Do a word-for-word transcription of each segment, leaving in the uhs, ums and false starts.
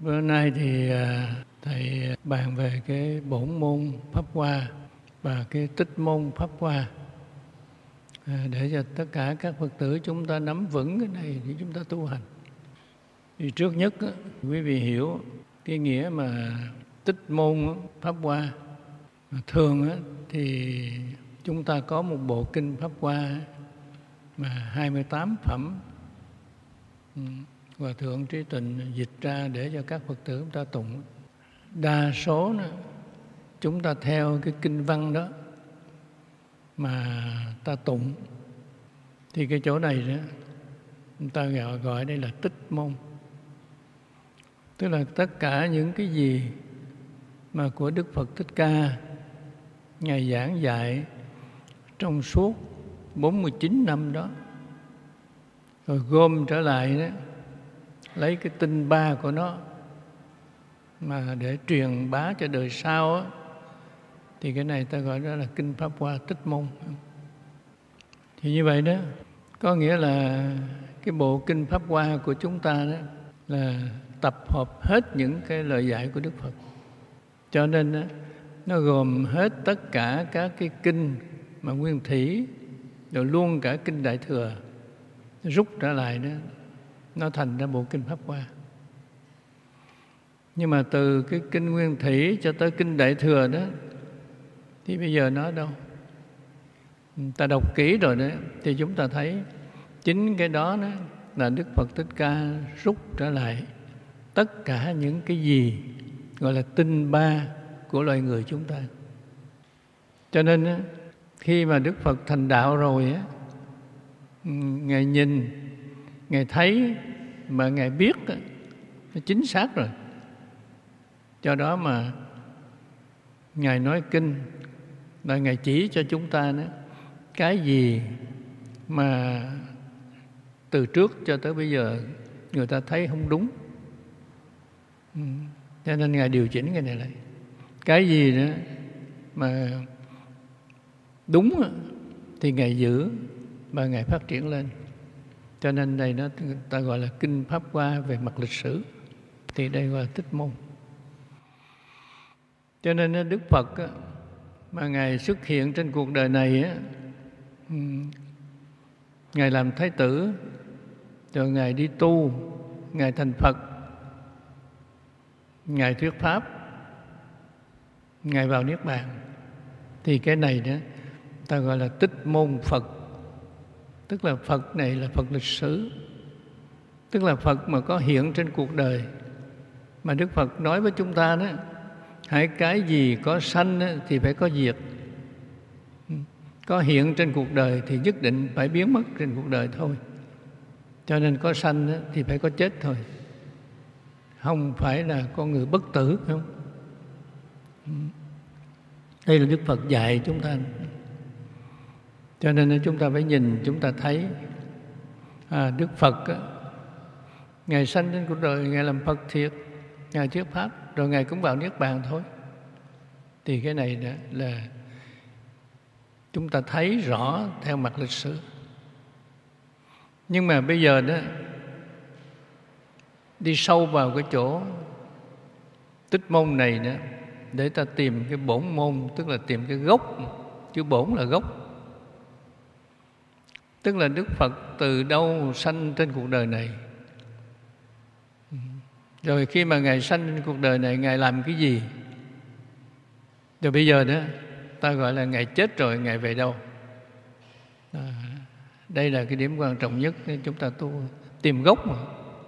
Bữa nay thì thầy bàn về cái bổn môn Pháp Hoa và cái tích môn Pháp Hoa, để cho tất cả các Phật tử chúng ta nắm vững cái này để chúng ta tu hành. Thì trước nhất quý vị hiểu cái nghĩa mà tích môn Pháp Hoa. Thường thì chúng ta có một bộ kinh Pháp Hoa mà hai mươi tám phẩm Hòa Thượng Trí Tịnh dịch ra để cho các Phật tử chúng ta tụng. Đa số đó, chúng ta theo cái kinh văn đó mà ta tụng, thì cái chỗ này đó chúng ta gọi, gọi đây là tích môn. Tức là tất cả những cái gì mà của Đức Phật Thích Ca Ngài giảng dạy trong suốt bốn mươi chín năm đó, rồi gom trở lại đó, lấy cái tinh ba của nó mà để truyền bá cho đời sau á, thì cái này ta gọi đó là kinh Pháp Hoa tích môn. Thì như vậy đó, có nghĩa là cái bộ kinh Pháp Hoa của chúng ta đó là tập hợp hết những cái lời dạy của Đức Phật. Cho nên đó, nó gồm hết tất cả các cái kinh mà nguyên thủy, rồi luôn cả kinh Đại Thừa, rút trở lại đó, nó thành ra bộ kinh Pháp Hoa. Nhưng mà từ cái kinh nguyên thủy cho tới kinh Đại Thừa đó, thì bây giờ nó đâu? Ta đọc kỹ rồi đó, thì chúng ta thấy chính cái đó, đó là Đức Phật Thích Ca rút trở lại tất cả những cái gì gọi là tinh ba của loài người chúng ta. Cho nên đó, khi mà Đức Phật thành đạo rồi á, Ngài nhìn, Ngài thấy mà Ngài biết đó, nó chính xác rồi. Do đó mà Ngài nói kinh là Ngài chỉ cho chúng ta đó, cái gì mà từ trước cho tới bây giờ người ta thấy không đúng, cho nên Ngài điều chỉnh cái này lại. Cái gì đó mà đúng thì Ngài giữ và Ngài phát triển lên. Cho nên đây nó ta gọi là kinh Pháp Hoa về mặt lịch sử, thì đây gọi là tích môn. Cho nên Đức Phật mà Ngài xuất hiện trên cuộc đời này, Ngài làm Thái tử, rồi Ngài đi tu, Ngài thành Phật, Ngài thuyết Pháp, Ngài vào Niết Bàn. Thì cái này đó ta gọi là tích môn Phật. Tức là Phật này là Phật lịch sử, tức là Phật mà có hiện trên cuộc đời. Mà Đức Phật nói với chúng ta đó, hãy cái gì có sanh thì phải có diệt, có hiện trên cuộc đời thì nhất định phải biến mất trên cuộc đời thôi. Cho nên có sanh thì phải có chết thôi, không phải là con người bất tử, phải không? Đây là Đức Phật dạy chúng ta. Cho nên chúng ta phải nhìn, chúng ta thấy à, Đức Phật Ngài sanh trên cuộc đời, Ngài làm Phật thiệt, Ngài thuyết Pháp, rồi Ngài cũng vào Niết Bàn thôi. Thì cái này đó là chúng ta thấy rõ theo mặt lịch sử. Nhưng mà bây giờ đó, đi sâu vào cái chỗ tích môn này đó, để ta tìm cái bổn môn, tức là tìm cái gốc. Chữ bổn là gốc, tức là Đức Phật từ đâu sanh trên cuộc đời này, rồi khi mà Ngài sanh trên cuộc đời này Ngài làm cái gì, rồi bây giờ đó ta gọi là Ngài chết rồi Ngài về đâu. À, đây là cái điểm quan trọng nhất chúng ta tu, tìm gốc mà.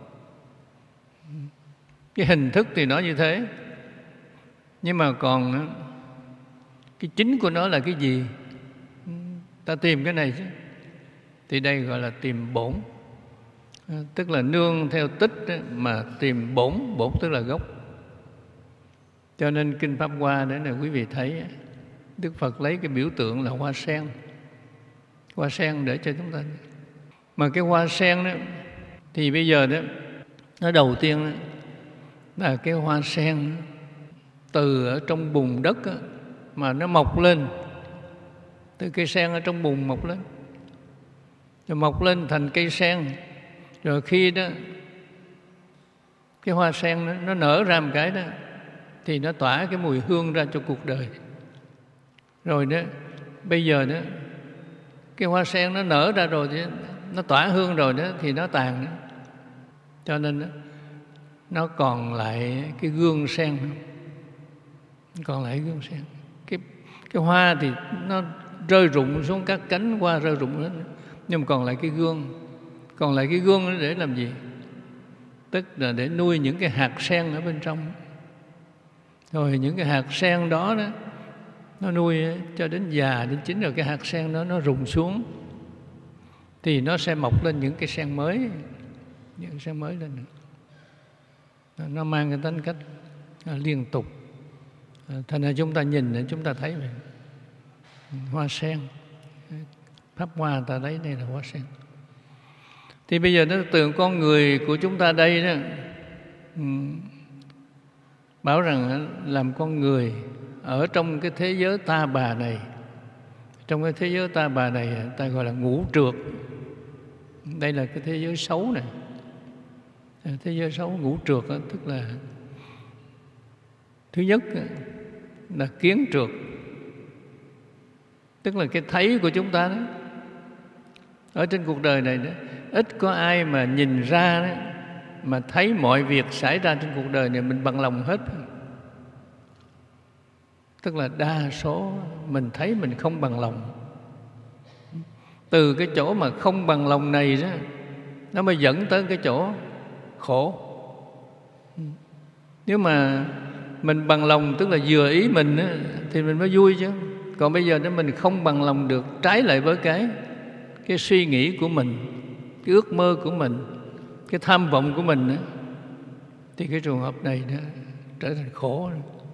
Cái hình thức thì nó như thế, nhưng mà còn cái chính của nó là cái gì, ta tìm cái này chứ. Thì đây gọi là tìm bổn, tức là nương theo tích mà tìm bổn. Bổn tức là gốc. Cho nên kinh Pháp Hoa đấy là quý vị thấy Đức Phật lấy cái biểu tượng là hoa sen. Hoa sen để cho chúng ta. Mà cái hoa sen đó thì bây giờ đó, nó đầu tiên đó, là cái hoa sen từ ở trong bùn đất đó, mà nó mọc lên. Từ cây sen ở trong bùn mọc lên, rồi mọc lên thành cây sen. Rồi khi đó Cái hoa sen nó, nó nở ra một cái đó thì nó tỏa cái mùi hương ra cho cuộc đời. Rồi đó, bây giờ đó, cái hoa sen nó nở ra rồi thì nó tỏa hương rồi đó thì nó tàn đó. Cho nên đó, nó còn lại cái gương sen, còn lại gương sen. Cái cái hoa thì nó rơi rụng xuống, các cánh hoa rơi rụng hết, nhưng mà còn lại cái gương. Còn lại cái gương nó để làm gì? Tức là để nuôi những cái hạt sen ở bên trong. Rồi những cái hạt sen đó đó nó nuôi cho đến già đến chín, rồi cái hạt sen đó nó rụng xuống thì nó sẽ mọc lên những cái sen mới, những sen mới lên. Nó mang cái tính cách liên tục. Thành ra chúng ta nhìn, chúng ta thấy vậy. Hoa sen, pháp hoa ta thấy đây là hoa sen. Thì bây giờ nó từ con người của chúng ta đây đó, bảo rằng làm con người ở trong cái thế giới ta bà này. Trong cái thế giới ta bà này ta gọi là ngũ trược. Đây là cái thế giới xấu này. Thế giới xấu ngũ trược đó, tức là thứ nhất là kiến trược, tức là cái thấy của chúng ta đó. Ở trên cuộc đời này đó, ít có ai mà nhìn ra đó, mà thấy mọi việc xảy ra trên cuộc đời này mình bằng lòng hết. Tức là đa số mình thấy mình không bằng lòng. Từ cái chỗ mà không bằng lòng này đó, nó mới dẫn tới cái chỗ khổ. Nếu mà mình bằng lòng, tức là vừa ý mình đó, thì mình mới vui chứ. Còn bây giờ nếu mình không bằng lòng được, trái lại với cái cái suy nghĩ của mình, cái ước mơ của mình, cái tham vọng của mình đó, thì cái trường hợp này nó trở thành khổ.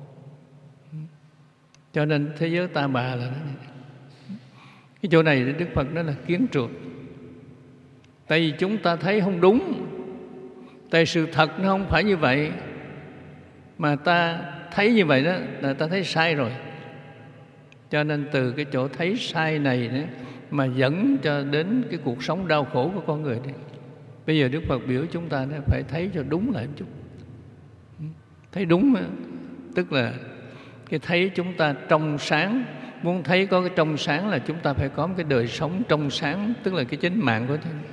Cho nên thế giới ta bà là đó. Cái chỗ này Đức Phật nói là kiến trược. Tại vì chúng ta thấy không đúng, tại sự thật nó không phải như vậy, mà ta thấy như vậy đó là ta thấy sai rồi. Cho nên từ cái chỗ thấy sai này đó, mà dẫn cho đến cái cuộc sống đau khổ của con người đấy. Bây giờ Đức Phật biểu chúng ta phải thấy cho đúng lại một chút. Thấy đúng đó, tức là cái thấy chúng ta trong sáng. Muốn thấy có cái trong sáng là chúng ta phải có một cái đời sống trong sáng, tức là cái chính mạng của thân.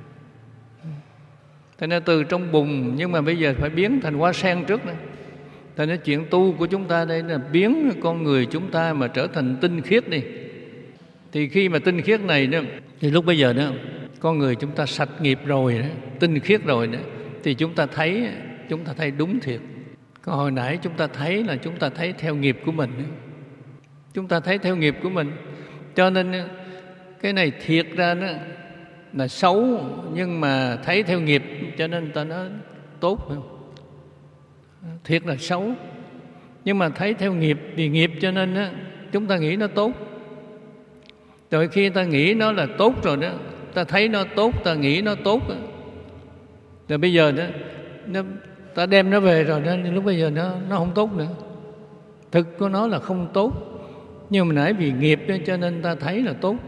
Thế nên từ trong bùn, nhưng mà bây giờ phải biến thành hoa sen trước nữa. Thế nên chuyện tu của chúng ta đây là biến con người chúng ta mà trở thành tinh khiết đi. Thì khi mà tinh khiết này đó, thì lúc bây giờ đó, con người chúng ta sạch nghiệp rồi đó, tinh khiết rồi đó, thì chúng ta thấy, chúng ta thấy đúng thiệt. Còn hồi nãy chúng ta thấy là chúng ta thấy theo nghiệp của mình. Chúng ta thấy theo nghiệp của mình. Cho nên cái này thiệt ra đó là xấu, nhưng mà thấy theo nghiệp cho nên ta nói tốt. Phải không? Thiệt là xấu, nhưng mà thấy theo nghiệp, vì nghiệp cho nên đó, chúng ta nghĩ nó tốt. Rồi khi ta nghĩ nó là tốt rồi đó, ta thấy nó tốt, ta nghĩ nó tốt đó. Rồi bây giờ đó, nó, ta đem nó về rồi đó, lúc bây giờ nó, nó không tốt nữa. Thực của nó là không tốt, nhưng mà nãy vì nghiệp đó, cho nên ta thấy là tốt.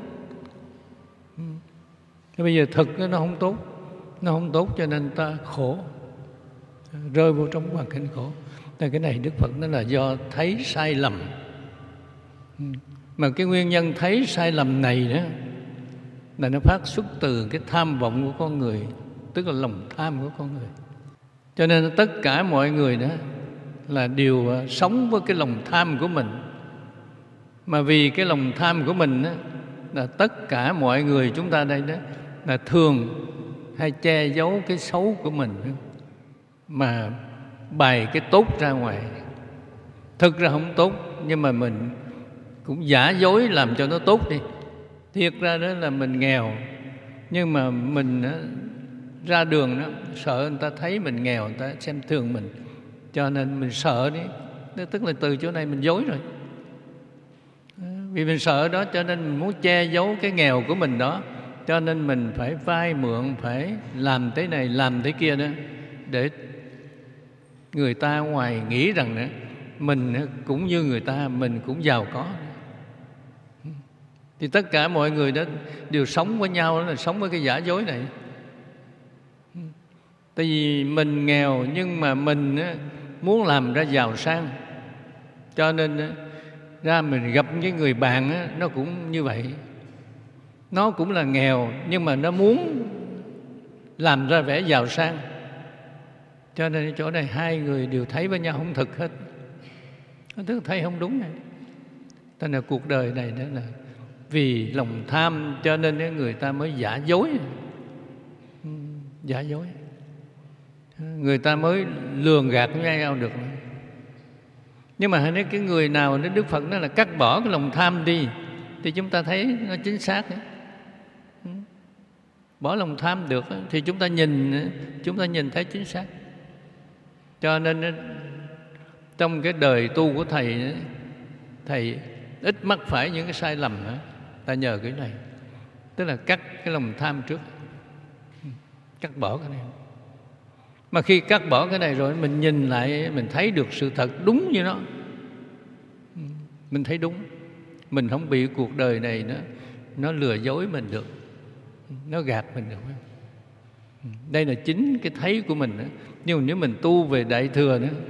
Rồi bây giờ thực nó không tốt, nó không tốt cho nên ta khổ, rơi vô trong hoàn cảnh khổ. Thì cái này Đức Phật nói là do thấy sai lầm. Mà cái nguyên nhân thấy sai lầm này đó là nó phát xuất từ cái tham vọng của con người, tức là lòng tham của con người. Cho nên tất cả mọi người đó là đều sống với cái lòng tham của mình. Mà vì cái lòng tham của mình đó, là tất cả mọi người chúng ta đây đó là thường hay che giấu cái xấu của mình mà bày cái tốt ra ngoài. Thực ra không tốt, nhưng mà mình cũng giả dối làm cho nó tốt đi. Thiệt ra đó là mình nghèo, nhưng mà mình đó, ra đường đó, sợ người ta thấy mình nghèo, người ta xem thường mình, cho nên mình sợ đi. Tức là từ chỗ này mình dối rồi. Vì mình sợ đó cho nên mình muốn che giấu cái nghèo của mình đó. Cho nên mình phải vay mượn, phải làm thế này, làm thế kia đó, để người ta ngoài nghĩ rằng đó, mình cũng như người ta, mình cũng giàu có. Thì tất cả mọi người đó đều sống với nhau, đó là sống với cái giả dối này. Tại vì mình nghèo nhưng mà mình á, muốn làm ra giàu sang, cho nên á, ra mình gặp cái người bạn á, nó cũng như vậy. Nó cũng là nghèo nhưng mà nó muốn làm ra vẻ giàu sang. Cho nên chỗ này hai người đều thấy với nhau không thực hết. Nó tức thấy không đúng này. Cho nên cuộc đời này đó là vì lòng tham cho nên người ta mới giả dối. Giả dối. Người ta mới lường gạt với nhau được. Nhưng mà nếu cái người nào đến Đức Phật nói là cắt bỏ cái lòng tham đi thì chúng ta thấy nó chính xác đấy. Bỏ lòng tham được thì chúng ta nhìn chúng ta nhìn thấy chính xác. Cho nên trong cái đời tu của thầy, thầy ít mắc phải những cái sai lầm đó, ta nhờ cái này, tức là cắt cái lòng tham trước, cắt bỏ cái này. Mà khi cắt bỏ cái này rồi mình nhìn lại mình thấy được sự thật đúng như nó, mình thấy đúng, mình không bị cuộc đời này nó nó lừa dối mình được, nó gạt mình được. Đây là chính cái thấy của mình đó. Nhưng mà nếu mình tu về Đại Thừa nữa,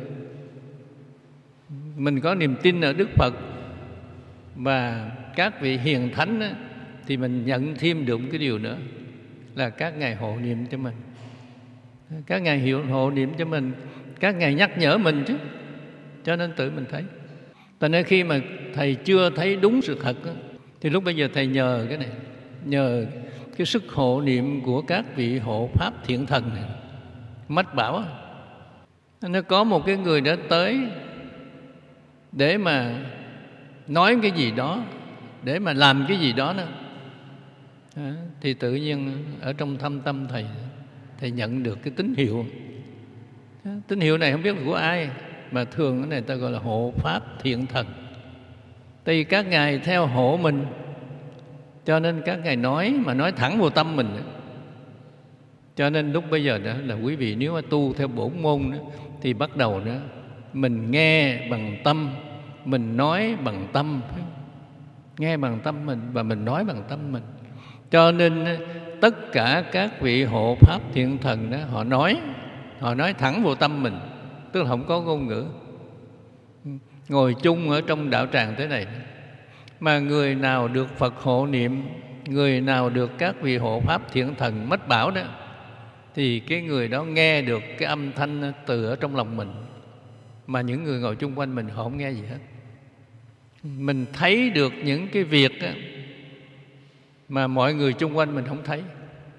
mình có niềm tin ở Đức Phật và các vị hiền thánh đó, thì mình nhận thêm được một cái điều nữa là các ngài hộ niệm cho mình. Các ngài hiệu hộ niệm cho mình, các ngài nhắc nhở mình chứ, cho nên tự mình thấy. Tại nên khi mà thầy chưa thấy đúng sự thật đó, thì lúc bây giờ thầy nhờ cái này, nhờ cái sức hộ niệm của các vị hộ pháp thiện thần này. Mách bảo nó có một cái người đã tới để mà nói cái gì đó, để mà làm cái gì đó nữa, à, thì tự nhiên ở trong thâm tâm thầy, thầy nhận được cái tín hiệu. Tín hiệu này không biết là của ai, mà thường cái này ta gọi là hộ pháp thiện thần. Tại vì các ngài theo hộ mình, cho nên các ngài nói mà nói thẳng vào tâm mình. Cho nên lúc bây giờ đó là quý vị nếu mà tu theo bổn môn đó, thì bắt đầu đó mình nghe bằng tâm, mình nói bằng tâm, nghe bằng tâm mình và mình nói bằng tâm mình. Cho nên tất cả các vị hộ pháp thiện thần đó, họ nói, họ nói thẳng vào tâm mình, tức là không có ngôn ngữ. Ngồi chung ở trong đạo tràng thế này, mà người nào được Phật hộ niệm, người nào được các vị hộ pháp thiện thần mách bảo đó, thì cái người đó nghe được cái âm thanh từ ở trong lòng mình, mà những người ngồi chung quanh mình họ không nghe gì hết. Mình thấy được những cái việc đó, mà mọi người chung quanh mình không thấy.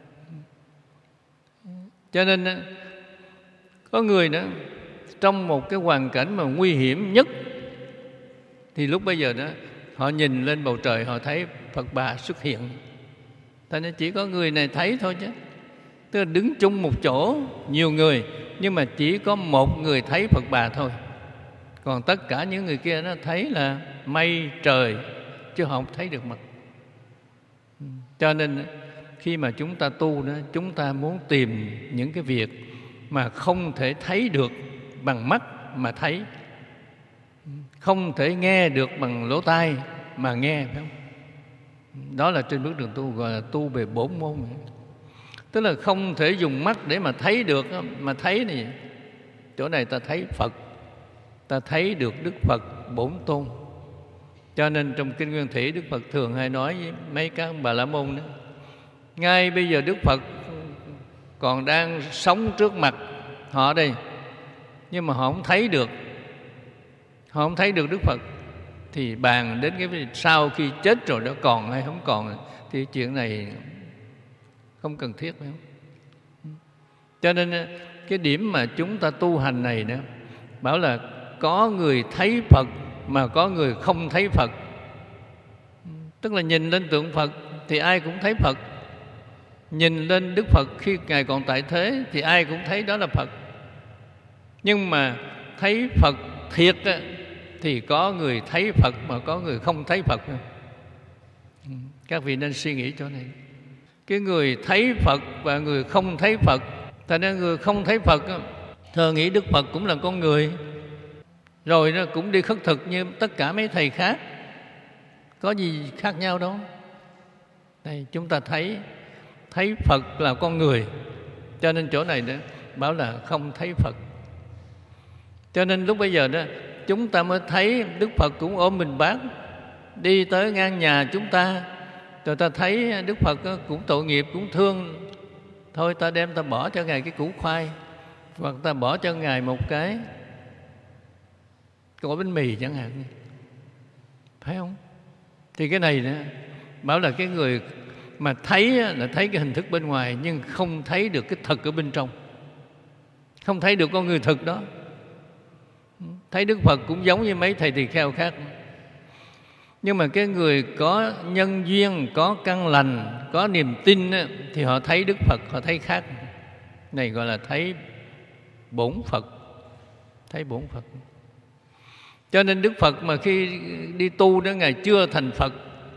Cho nên có người đó trong một cái hoàn cảnh mà nguy hiểm nhất, thì lúc bây giờ đó họ nhìn lên bầu trời, họ thấy Phật Bà xuất hiện. Tại nên chỉ có người này thấy thôi chứ, tức là đứng chung một chỗ nhiều người, nhưng mà chỉ có một người thấy Phật Bà thôi. Còn tất cả những người kia nó thấy là mây trời, chứ họ không thấy được mặt. Cho nên khi mà chúng ta tu đó, chúng ta muốn tìm những cái việc mà không thể thấy được bằng mắt mà thấy, không thể nghe được bằng lỗ tai mà nghe, phải không? Đó là trên bước đường tu, gọi là tu về bổn môn. Tức là không thể dùng mắt để mà thấy được, mà thấy này, chỗ này ta thấy Phật, ta thấy được Đức Phật Bổn Tôn. Cho nên trong Kinh Nguyên Thủy, Đức Phật thường hay nói với mấy các Bà La Môn đó, ngay bây giờ Đức Phật còn đang sống trước mặt họ đây, nhưng mà họ không thấy được, họ không thấy được Đức Phật, thì bàn đến cái sau khi chết rồi đó còn hay không còn, thì chuyện này không cần thiết, phải không? Cho nên cái điểm mà chúng ta tu hành này đó, bảo là có người thấy Phật mà có người không thấy Phật. Tức là nhìn lên tượng Phật thì ai cũng thấy Phật, nhìn lên Đức Phật khi Ngài còn tại thế thì ai cũng thấy đó là Phật. Nhưng mà thấy Phật thiệt á, thì có người thấy Phật mà có người không thấy Phật. Các vị nên suy nghĩ chỗ này. Cái người thấy Phật và người không thấy Phật, thành ra người không thấy Phật thờ nghĩ Đức Phật cũng là con người, rồi nó cũng đi khất thực như tất cả mấy thầy khác, có gì khác nhau đâu. Đây, chúng ta thấy thấy Phật là con người, cho nên chỗ này đó bảo là không thấy Phật. Cho nên lúc bây giờ đó chúng ta mới thấy Đức Phật cũng ôm mình bát đi tới ngang nhà chúng ta, rồi ta thấy Đức Phật cũng tội nghiệp, cũng thương. Thôi ta đem ta bỏ cho Ngài cái củ khoai, hoặc ta bỏ cho Ngài một cái gói bánh mì chẳng hạn, phải không? Thì cái này nữa, bảo là cái người mà thấy là thấy cái hình thức bên ngoài, nhưng không thấy được cái thật ở bên trong, không thấy được con người thực đó. Thấy Đức Phật cũng giống như mấy thầy tỳ kheo khác, nhưng mà cái người có nhân duyên, có căn lành, có niềm tin á, thì họ thấy Đức Phật, họ thấy khác. Này gọi là thấy bổn Phật, thấy bổn Phật. Cho nên Đức Phật mà khi đi tu đó, Ngài chưa thành Phật,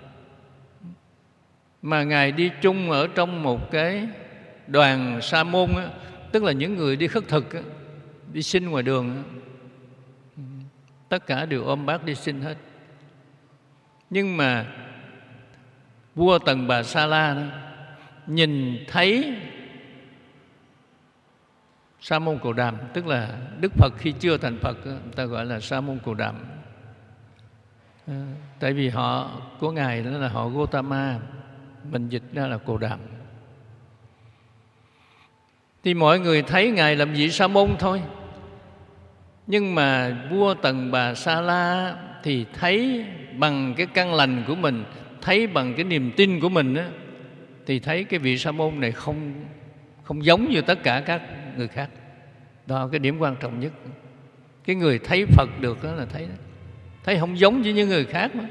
mà Ngài đi chung ở trong một cái đoàn sa môn á, tức là những người đi khất thực á, đi xin ngoài đường á, tất cả đều ôm bát đi xin hết. Nhưng mà vua Tần Bà Sa La đó, nhìn thấy Sa môn Cồ Đàm, tức là Đức Phật khi chưa thành Phật, người ta gọi là Sa môn Cồ Đàm. À, tại vì họ của Ngài đó là họ Gotama, mình dịch ra là Cồ Đàm. Thì mọi người thấy Ngài làm vị Sa môn thôi, nhưng mà vua Tần Bà Sa La thì thấy bằng cái căn lành của mình, thấy bằng cái niềm tin của mình á, thì thấy cái vị Sa môn này không không giống như tất cả các người khác. Đó là cái điểm quan trọng nhất. Cái người thấy Phật được đó là thấy thấy không giống với những người khác đó.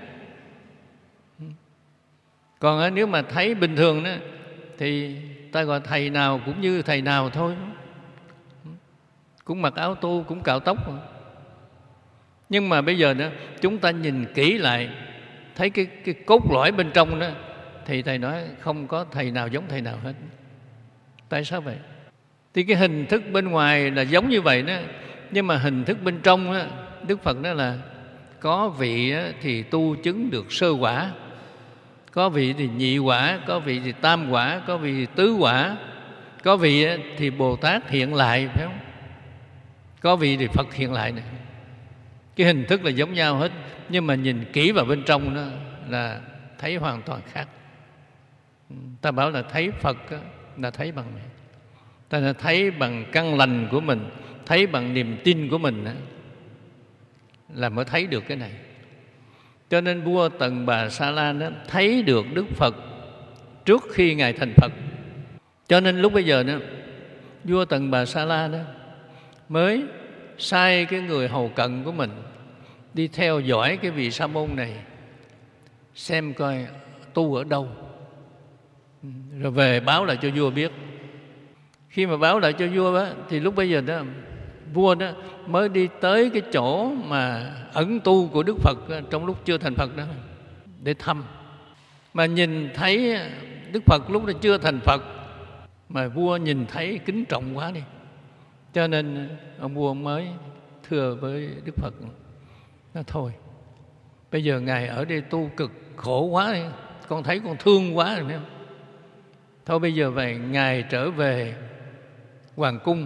Còn nếu mà thấy bình thường đó thì ta gọi thầy nào cũng như thầy nào thôi, cũng mặc áo tu, cũng cạo tóc. Nhưng mà bây giờ đó chúng ta nhìn kỹ lại, thấy cái, cái cốt lõi bên trong đó, thì thầy nói không có thầy nào giống thầy nào hết. Tại sao vậy? Thì cái hình thức bên ngoài là giống như vậy đó, nhưng mà hình thức bên trong đó, Đức Phật nói là có vị thì tu chứng được sơ quả, có vị thì nhị quả, có vị thì tam quả, có vị thì tứ quả, có vị thì Bồ Tát hiện lại, phải không? Có vị thì Phật hiện lại này. Cái hình thức là giống nhau hết, nhưng mà nhìn kỹ vào bên trong đó là thấy hoàn toàn khác. Ta bảo là thấy Phật là thấy bằng này, ta là thấy bằng căn lành của mình, thấy bằng niềm tin của mình đó, là mới thấy được cái này. Cho nên vua Tần Bà Sa La đó thấy được Đức Phật trước khi Ngài thành Phật. Cho nên lúc bây giờ đó, vua Tần Bà Sa La đó mới sai cái người hầu cận của mình đi theo dõi cái vị sa môn này, xem coi tu ở đâu, rồi về báo lại cho vua biết. Khi mà báo lại cho vua đó, thì lúc bây giờ đó vua đó mới đi tới cái chỗ mà ẩn tu của Đức Phật trong lúc chưa thành Phật đó để thăm. Mà nhìn thấy Đức Phật lúc đó chưa thành Phật, mà vua nhìn thấy kính trọng quá đi, cho nên ông vua mới thưa với Đức Phật, nói thôi bây giờ Ngài ở đây tu cực khổ quá đi, con thấy con thương quá rồi, phải không? Thôi bây giờ về Ngài trở về hoàng cung.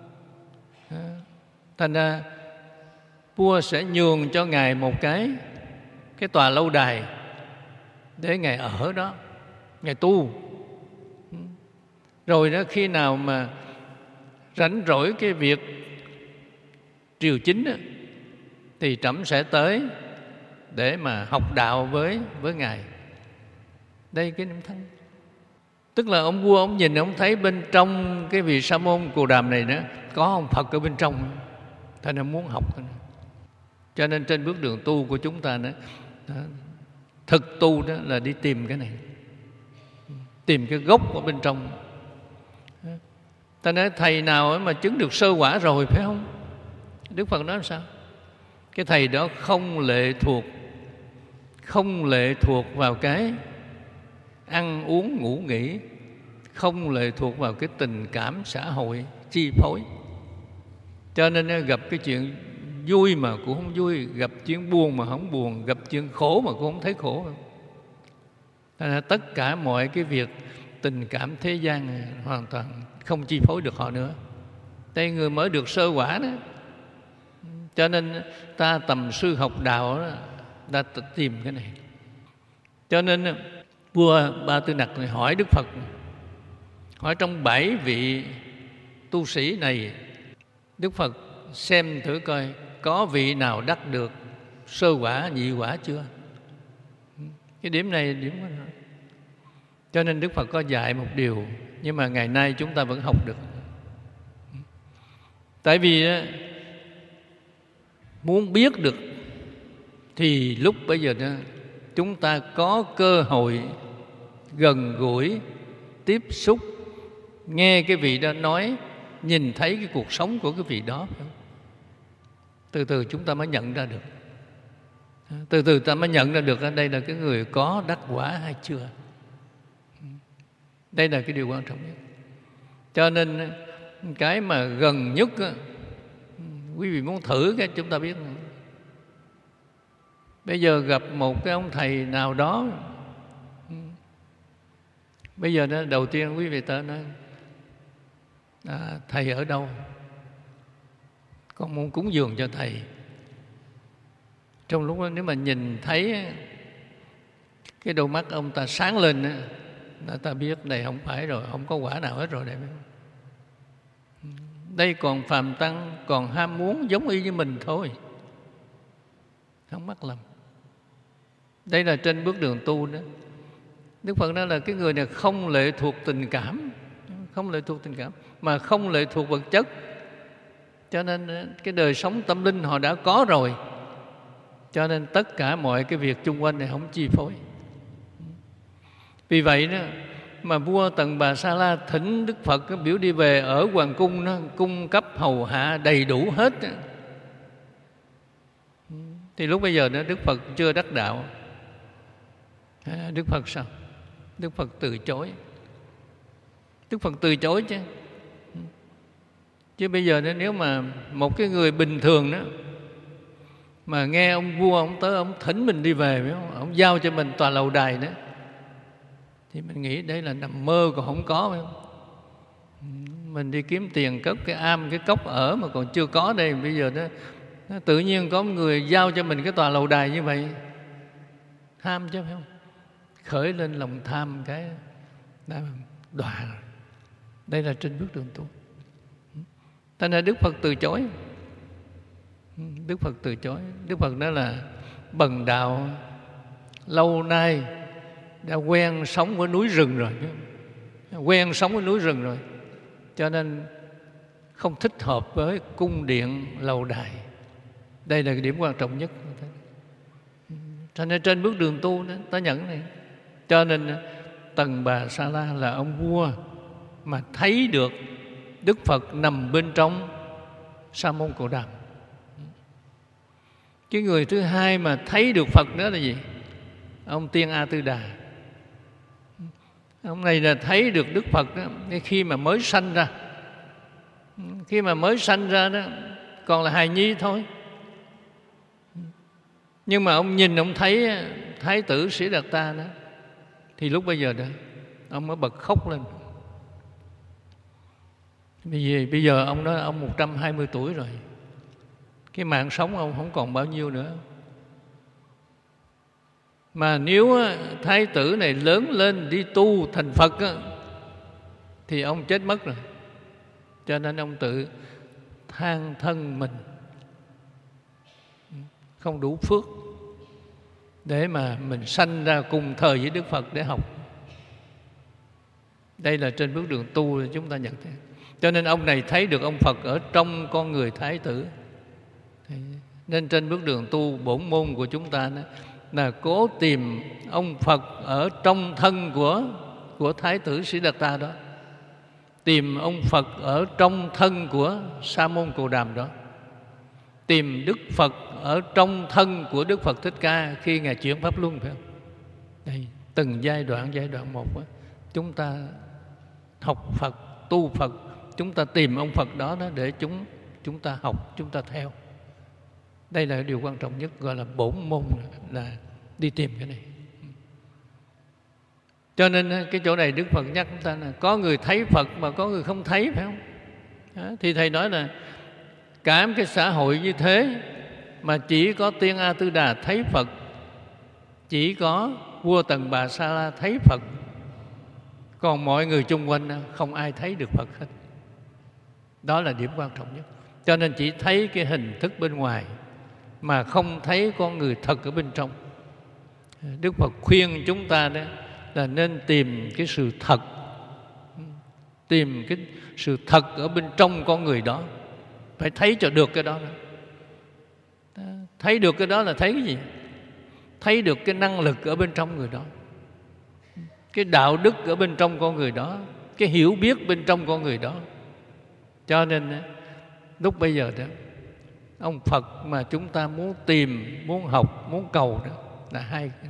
Thành ra vua sẽ nhường cho Ngài một cái cái tòa lâu đài để Ngài ở đó, Ngài tu. Rồi đó khi nào mà rảnh rỗi cái việc triều chính đó, thì trẫm sẽ tới để mà học đạo với với Ngài. Đây cái niệm thân. Tức là ông vua ông nhìn ông thấy bên trong cái vị sa môn Cồ Đàm này đó có ông Phật ở bên trong, thành ra muốn học. Cho nên trên bước đường tu của chúng ta đó, đó thực tu đó là đi tìm cái này, tìm cái gốc ở bên trong. Ta nói thầy nào mà chứng được sơ quả rồi, phải không? Đức Phật nói sao? Cái thầy đó không lệ thuộc, không lệ thuộc vào cái ăn uống ngủ nghỉ, không lệ thuộc vào cái tình cảm xã hội chi phối. Cho nên gặp cái chuyện vui mà cũng không vui, gặp chuyện buồn mà không buồn, gặp chuyện khổ mà cũng không thấy khổ. Tất cả mọi cái việc tình cảm thế gian này hoàn toàn không chi phối được họ nữa. Đây người mới được sơ quả đó. Cho nên ta tầm sư học đạo đó, ta tìm cái này. Cho nên vua Ba Tư Nặc này hỏi Đức Phật, hỏi trong bảy vị tu sĩ này, Đức Phật xem thử coi có vị nào đắc được sơ quả, nhị quả chưa? Cái điểm này là điểm quan trọng. Cho nên Đức Phật có dạy một điều, nhưng mà ngày nay chúng ta vẫn học được. Tại vì muốn biết được thì lúc bây giờ đó, chúng ta có cơ hội gần gũi, tiếp xúc, nghe cái vị đó nói, nhìn thấy cái cuộc sống của cái vị đó. Từ từ chúng ta mới nhận ra được. Từ từ ta mới nhận ra được ở đây là cái người có đắc quả hay chưa. Đây là cái điều quan trọng nhất. Cho nên cái mà gần nhất á, quý vị muốn thử cái chúng ta biết. Bây giờ gặp một cái ông thầy nào đó, bây giờ đó, đầu tiên quý vị tới nói à, thầy ở đâu? Con muốn cúng dường cho thầy. Trong lúc đó nếu mà nhìn thấy cái đôi mắt ông ta sáng lên á, là ta biết đây không phải rồi, không có quả nào hết rồi. Đây, đây còn phàm tăng, còn ham muốn giống y như mình thôi, không mắc lầm. Đây là trên bước đường tu đó. Đức Phật nói là cái người này không lệ thuộc tình cảm, không lệ thuộc tình cảm, mà không lệ thuộc vật chất. Cho nên cái đời sống tâm linh họ đã có rồi. Cho nên tất cả mọi cái việc chung quanh này không chi phối. Vì vậy đó, mà vua Tần Bà Sa La thỉnh Đức Phật biểu đi về ở hoàng cung, nó cung cấp hầu hạ đầy đủ hết. Thì lúc bây giờ đó Đức Phật chưa đắc đạo. Đức Phật sao? Đức Phật từ chối. Đức Phật từ chối chứ. Chứ bây giờ đó, nếu mà một cái người bình thường đó mà nghe ông vua ông tới ông thỉnh mình đi về, không? Ông giao cho mình tòa lầu đài đó, thì mình nghĩ đấy là nằm mơ còn không có, phải không? Mình đi kiếm tiền cất cái am, cái cốc ở mà còn chưa có đây. Bây giờ đó nó tự nhiên có người giao cho mình cái tòa lầu đài như vậy, tham chứ, phải không? Khởi lên lòng tham cái đã đọa rồi. Đây là trên bước đường tu. Thành ra Đức Phật từ chối. Đức Phật từ chối. Đức Phật nói là bần đạo lâu nay đã quen sống với núi rừng rồi, quen sống với núi rừng rồi, cho nên không thích hợp với cung điện lầu đài. Đây là cái điểm quan trọng nhất. Cho nên trên bước đường tu đó, ta nhận này. Cho nên Tần Bà Sa La là ông vua mà thấy được Đức Phật nằm bên trong Sa môn Cồ Đàm. Cái người thứ hai mà thấy được Phật đó là gì? Ông Tiên A Tư Đà. Ông này là thấy được Đức Phật đó, khi mà mới sanh ra. Khi mà mới sanh ra đó còn là hài nhi thôi. Nhưng mà ông nhìn ông thấy Thái tử Sĩ Đạt Ta đó, thì lúc bây giờ đó ông mới bật khóc lên. Vì bây giờ ông nói ông một trăm hai mươi tuổi rồi, cái mạng sống ông không còn bao nhiêu nữa. Mà nếu Thái tử này lớn lên đi tu thành Phật á, thì ông chết mất rồi. Cho nên ông tự than thân mình không đủ phước để mà mình sanh ra cùng thời với Đức Phật để học. Đây là trên bước đường tu chúng ta nhận thấy. Cho nên ông này thấy được ông Phật ở trong con người Thái tử. Nên trên bước đường tu bổn môn của chúng ta đó, là cố tìm ông Phật ở trong thân của, của Thái tử Sĩ Đạt Ta đó, tìm ông Phật ở trong thân của Sa môn Cồ Đàm đó, tìm Đức Phật ở trong thân của Đức Phật Thích Ca khi Ngài chuyển Pháp Luân, phải không? Đây, từng giai đoạn, giai đoạn một đó, chúng ta học Phật, tu Phật, chúng ta tìm ông Phật đó, đó để chúng, chúng ta học, chúng ta theo. Đây là điều quan trọng nhất, gọi là bổn môn, là đi tìm cái này. Cho nên cái chỗ này Đức Phật nhắc chúng ta là có người thấy Phật mà có người không thấy, phải không? Thì Thầy nói là cả một cái xã hội như thế mà chỉ có Tiên A Tư Đà thấy Phật, chỉ có vua Tần Bà Sa La thấy Phật, còn mọi người chung quanh không ai thấy được Phật hết. Đó là điểm quan trọng nhất. Cho nên chỉ thấy cái hình thức bên ngoài mà không thấy con người thật ở bên trong. Đức Phật khuyên chúng ta đó là nên tìm cái sự thật, tìm cái sự thật ở bên trong con người đó, phải thấy cho được cái đó. Thấy được cái đó là thấy cái gì? Thấy được cái năng lực ở bên trong người đó, cái đạo đức ở bên trong con người đó, cái hiểu biết bên trong con người đó. Cho nên lúc bây giờ đó, ông Phật mà chúng ta muốn tìm, muốn học, muốn cầu đó là hai cái.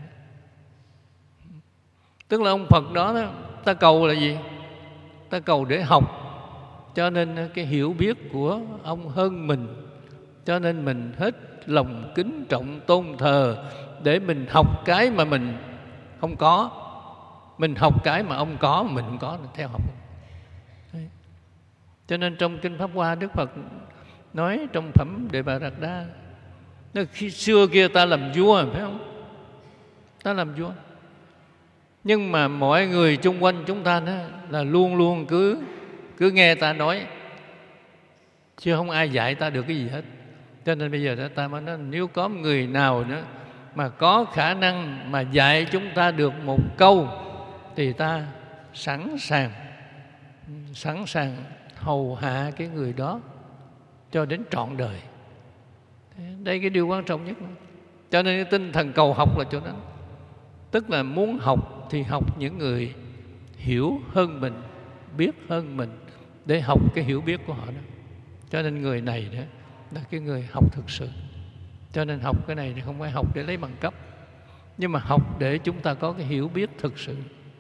Tức là ông Phật đó, đó ta cầu là gì? Ta cầu để học. Cho nên cái hiểu biết của ông hơn mình, cho nên mình hết lòng kính trọng tôn thờ để mình học cái mà mình không có. Mình học cái mà ông có, mình không có, theo học. Đấy. Cho nên trong Kinh Pháp Hoa, Đức Phật nói trong phẩm Đề Bà Đạt Đa, nói khi xưa kia ta làm vua, phải không? Ta làm vua. Nhưng mà mọi người chung quanh chúng ta đó là luôn luôn cứ cứ nghe ta nói, chứ không ai dạy ta được cái gì hết. Cho nên bây giờ đó ta mới nói, nếu có người nào nữa mà có khả năng mà dạy chúng ta được một câu thì ta sẵn sàng sẵn sàng hầu hạ cái người đó cho đến trọn đời. Đây cái điều quan trọng nhất. Cho nên cái tinh thần cầu học là chỗ đó. Tức là muốn học thì học những người hiểu hơn mình, biết hơn mình, để học cái hiểu biết của họ đó. Cho nên người này đó là cái người học thực sự. Cho nên học cái này thì không phải học để lấy bằng cấp, nhưng mà học để chúng ta có cái hiểu biết thực sự.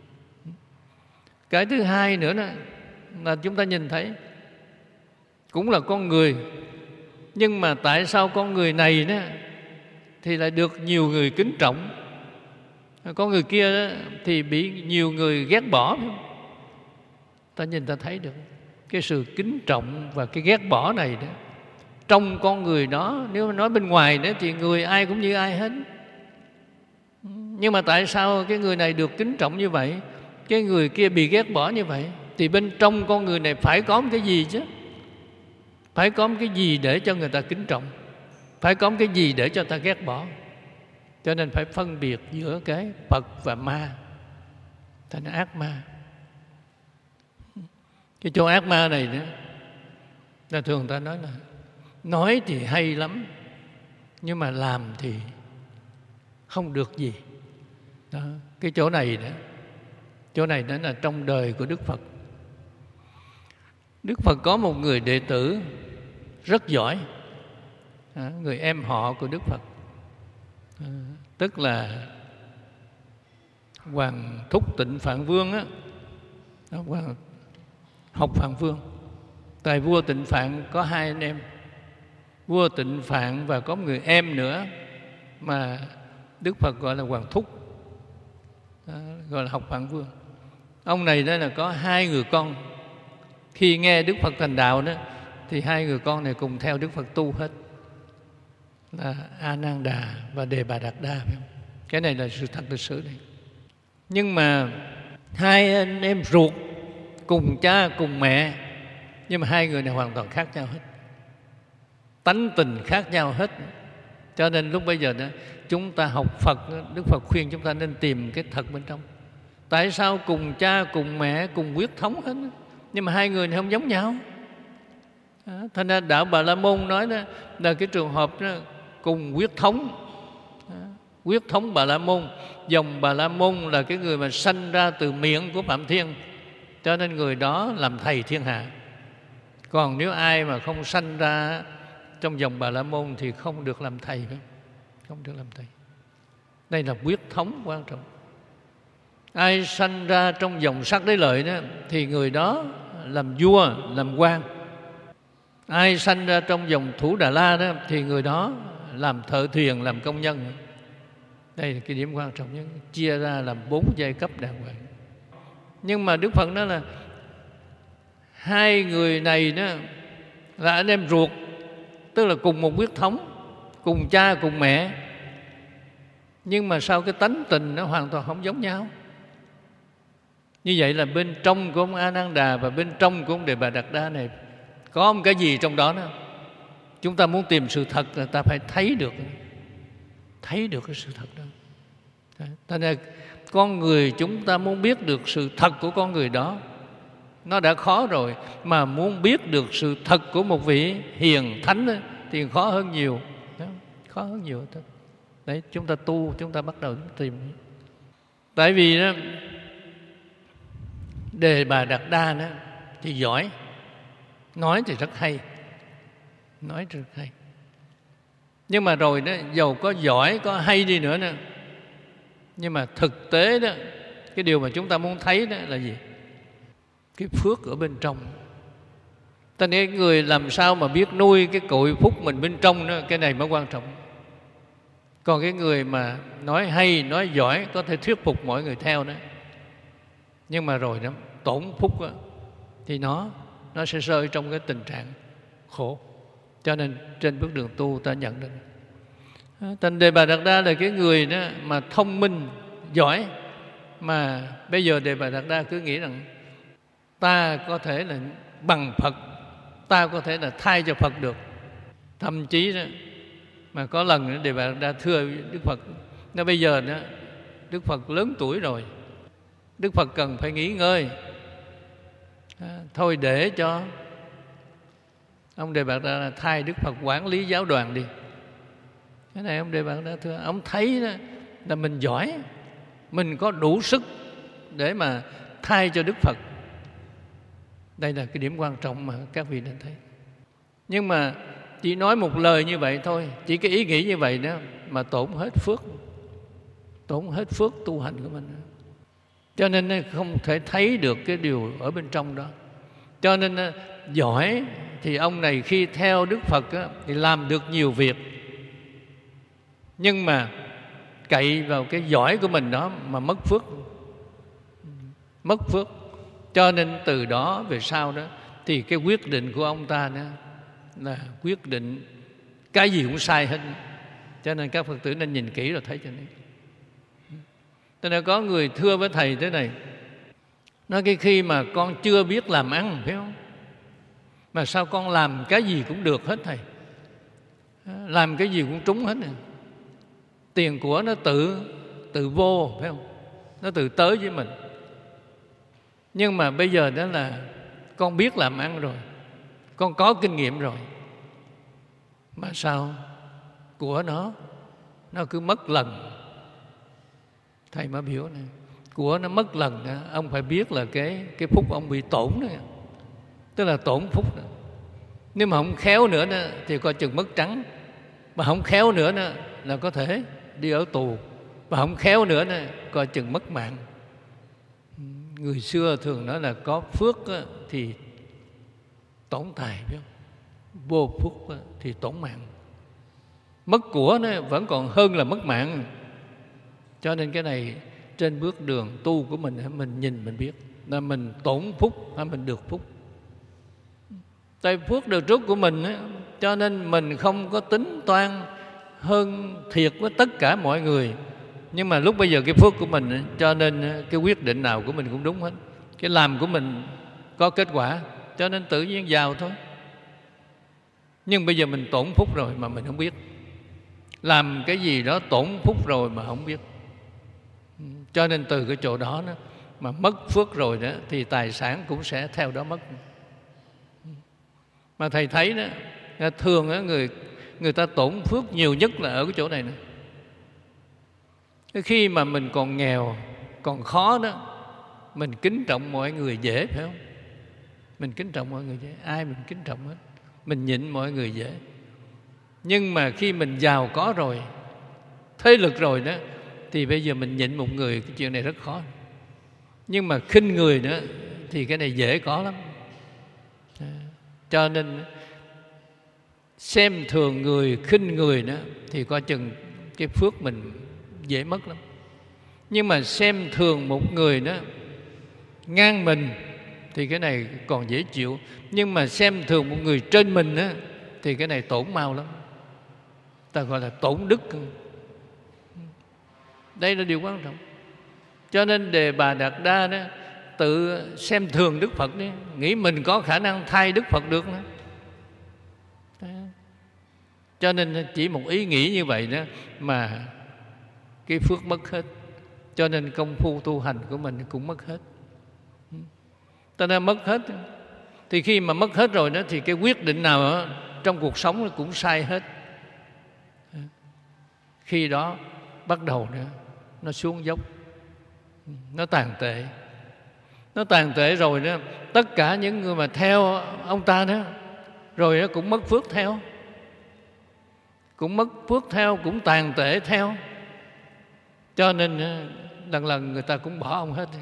Cái thứ hai nữa đó là chúng ta nhìn thấy cũng là con người, nhưng mà tại sao con người này đó thì lại được nhiều người kính trọng, con người kia đó thì bị nhiều người ghét bỏ? Ta nhìn ta thấy được cái sự kính trọng và cái ghét bỏ này đó trong con người đó. Nếu nói bên ngoài đó thì người ai cũng như ai hết, nhưng mà tại sao cái người này được kính trọng như vậy, cái người kia bị ghét bỏ như vậy? Thì bên trong con người này phải có một cái gì chứ, phải có một cái gì để cho người ta kính trọng, phải có một cái gì để cho ta ghét bỏ. Cho nên phải phân biệt giữa cái Phật và ma, thành ác ma. Cái chỗ ác ma này nữa là thường ta nói là nói thì hay lắm, nhưng mà làm thì không được gì đó. Cái chỗ này đó, chỗ này đó là trong đời của Đức Phật. Đức Phật có một người đệ tử rất giỏi, người em họ của Đức Phật, tức là Hoàng Thúc Tịnh Phạn Vương á, Hoàng Học Phạn Vương. Tại vua Tịnh Phạn có hai anh em, vua Tịnh Phạn và có một người em nữa mà Đức Phật gọi là Hoàng Thúc, đó, gọi là Học Phạn Vương. Ông này đó là có hai người con. Khi nghe Đức Phật thành đạo đó thì hai người con này cùng theo Đức Phật tu hết, là A Nan Đà và Đề Bà Đạt Đa, phải không? Cái này là sự thật lịch sử này. Nhưng mà hai anh em ruột cùng cha cùng mẹ, nhưng mà hai người này hoàn toàn khác nhau hết, tánh tình khác nhau hết. Cho nên lúc bây giờ đó chúng ta học Phật, Đức Phật khuyên chúng ta nên tìm cái thật bên trong. Tại sao cùng cha cùng mẹ cùng huyết thống hết, nhưng mà hai người này không giống nhau? Đó, thành ra đạo Bà La Môn nói đó là cái trường hợp đó cùng huyết thống. Đó, huyết thống Bà La Môn, dòng Bà La Môn là cái người mà sanh ra từ miệng của Phạm Thiên, cho nên người đó làm thầy thiên hạ. Còn nếu ai mà không sanh ra trong dòng Bà La Môn thì không được làm thầy, phải không? Không được làm thầy. Đây là huyết thống quan trọng. Ai sanh ra trong dòng Sắc Đế Lợi đó thì người đó làm vua, làm quan. Ai sanh ra trong dòng Thủ Đà La đó thì người đó làm thợ thuyền, làm công nhân. Đây là cái điểm quan trọng nhất, chia ra làm bốn giai cấp đàng hoàng. Nhưng mà Đức Phật nói là hai người này đó là anh em ruột, tức là cùng một huyết thống, cùng cha cùng mẹ, nhưng mà sao cái tánh tình nó hoàn toàn không giống nhau. Như vậy là bên trong của ông A Nan Đà và bên trong của ông Đề Bà Đạt Đa này có một cái gì trong đó nữa. Chúng ta muốn tìm sự thật là ta phải thấy được, thấy được cái sự thật đó. Thế nên con người chúng ta muốn biết được sự thật của con người đó nó đã khó rồi, mà muốn biết được sự thật của một vị hiền thánh đó, thì khó hơn nhiều đó, khó hơn nhiều đó. Đấy, chúng ta tu, chúng ta bắt đầu tìm. Tại vì đó, Đề Bà Đạt Đa đó thì giỏi, nói thì rất hay, nói rất hay. Nhưng mà rồi đó, dầu có giỏi, có hay đi nữa nè, nhưng mà thực tế đó, cái điều mà chúng ta muốn thấy đó là gì? Cái phước ở bên trong. Ta nên người làm sao mà biết nuôi cái cội phúc mình bên trong đó, cái này mới quan trọng. Còn cái người mà nói hay, nói giỏi, có thể thuyết phục mọi người theo đó, nhưng mà rồi nó tổn phúc đó, thì nó nó sẽ rơi trong cái tình trạng khổ. Cho nên trên bước đường tu ta nhận được. Thành Đề Bà Đạt Đa là cái người đó mà thông minh, giỏi, mà bây giờ Đề Bà Đạt Đa cứ nghĩ rằng ta có thể là bằng Phật, ta có thể là thay cho Phật được. Thậm chí đó, mà có lần đó, Đề Bà Đạt Đa thưa Đức Phật, nó bây giờ đó, Đức Phật lớn tuổi rồi, Đức Phật cần phải nghỉ ngơi, à, thôi để cho ông Đề Bà Đạt Đa thay Đức Phật quản lý giáo đoàn đi. Cái này ông Đề Bà Đạt Đa thưa, ông thấy đó, là mình giỏi, mình có đủ sức để mà thay cho Đức Phật. Đây là cái điểm quan trọng mà các vị nên thấy. Nhưng mà chỉ nói một lời như vậy thôi, chỉ cái ý nghĩ như vậy đó mà tổn hết phước, tổn hết phước tu hành của mình. Cho nên không thể thấy được cái điều ở bên trong đó. Cho nên giỏi thì ông này khi theo Đức Phật á, thì làm được nhiều việc, nhưng mà cậy vào cái giỏi của mình đó mà mất phước, mất phước. Cho nên từ đó về sau đó thì cái quyết định của ông ta đó là quyết định cái gì cũng sai hết. Cho nên các Phật tử nên nhìn kỹ rồi thấy cho nên. Cho nên có người thưa với thầy thế này, nói cái khi mà con chưa biết làm ăn, phải không, mà sao con làm cái gì cũng được hết thầy, làm cái gì cũng trúng hết này. Tiền của nó tự tự vô, phải không, nó tự tới với mình. Nhưng mà bây giờ đó là con biết làm ăn rồi, con có kinh nghiệm rồi, mà sao của nó nó cứ mất lần. Thầy mới biểu này, của nó mất lần, ông phải biết là cái cái phúc ông bị tổn đó, tức là tổn phúc đó. Nếu mà không khéo nữa đó, thì coi chừng mất trắng, mà không khéo nữa đó, là có thể đi ở tù, và không khéo nữa đó, coi chừng mất mạng. Người xưa thường nói là có phước thì tổn tài, phải không? Vô phước thì tổn mạng. Mất của nó vẫn còn hơn là mất mạng. Cho nên cái này trên bước đường tu của mình, mình nhìn mình biết là mình tổn phúc hay mình được phúc. Tại phước được trước của mình, cho nên mình không có tính toan hơn thiệt với tất cả mọi người. Nhưng mà lúc bây giờ cái phước của mình, cho nên cái quyết định nào của mình cũng đúng hết. Cái làm của mình có kết quả, cho nên tự nhiên giàu thôi. Nhưng bây giờ mình tổn phúc rồi mà mình không biết, làm cái gì đó tổn phúc rồi mà không biết. Cho nên từ cái chỗ đó, đó mà mất phước rồi đó, thì tài sản cũng sẽ theo đó mất. Mà thầy thấy đó, thường đó, người người ta tổn phước nhiều nhất là ở cái chỗ này nè. Khi mà mình còn nghèo, còn khó đó, mình kính trọng mọi người dễ, phải không? Mình kính trọng mọi người dễ, ai mình kính trọng hết, mình nhịn mọi người dễ. Nhưng mà khi mình giàu có rồi, thế lực rồi đó, thì bây giờ mình nhịn một người, cái chuyện này rất khó. Nhưng mà khinh người nữa thì cái này dễ có lắm. Cho nên xem thường người, khinh người đó, thì coi chừng cái phước mình dễ mất lắm. Nhưng mà xem thường một người đó, ngang mình, thì cái này còn dễ chịu. Nhưng mà xem thường một người trên mình á, thì cái này tổn mau lắm. Ta gọi là tổn đức. Đây là điều quan trọng. Cho nên Đề Bà Đạt Đa đó tự xem thường Đức Phật đi, nghĩ mình có khả năng thay Đức Phật được nữa. Cho nên chỉ một ý nghĩ như vậy đó mà cái phước mất hết. Cho nên công phu tu hành của mình cũng mất hết. Ta đã mất hết. Thì khi mà mất hết rồi đó thì cái quyết định nào đó, trong cuộc sống cũng sai hết. Khi đó bắt đầu nữa nó xuống dốc, nó tàn tệ. Nó tàn tệ rồi đó, tất cả những người mà theo ông ta đó rồi nó cũng mất phước theo, cũng mất phước theo, cũng tàn tệ theo. Cho nên lần lần người ta cũng bỏ ông hết.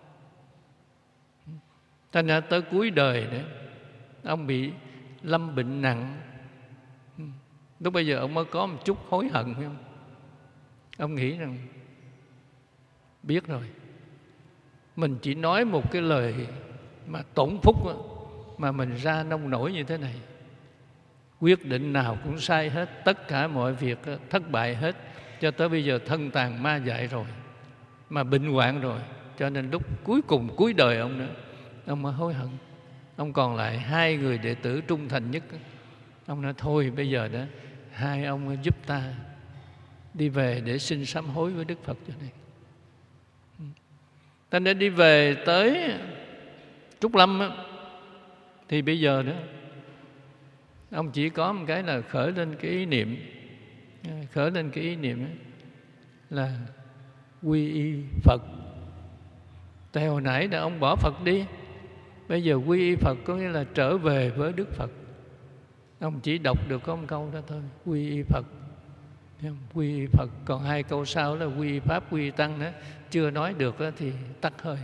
Thành ra tới cuối đời nữa, ông bị lâm bệnh nặng. Lúc bây giờ ông mới có một chút hối hận, phải không? Ông nghĩ rằng biết rồi, mình chỉ nói một cái lời mà tổn phúc mà mình ra nông nổi như thế này. Quyết định nào cũng sai hết, tất cả mọi việc thất bại hết, cho tới bây giờ thân tàn ma dại rồi, mà bệnh hoạn rồi. Cho nên lúc cuối cùng, cuối đời ông nữa, ông mới hối hận. Ông còn lại hai người đệ tử trung thành nhất. Ông nói thôi bây giờ đó, hai ông giúp ta đi về để xin sám hối với Đức Phật cho này. Ta nên đi về tới Trúc Lâm á, thì bây giờ đó ông chỉ có một cái là khởi lên cái ý niệm, khởi lên cái ý niệm đó, là quy y Phật. Tại hồi nãy là ông bỏ Phật đi, bây giờ quy y Phật có nghĩa là trở về với Đức Phật. Ông chỉ đọc được có một câu đó thôi, quy y Phật. Quy y Phật, còn hai câu sau là quy y Pháp, quy y Tăng đó, chưa nói được đó thì tắt hơi.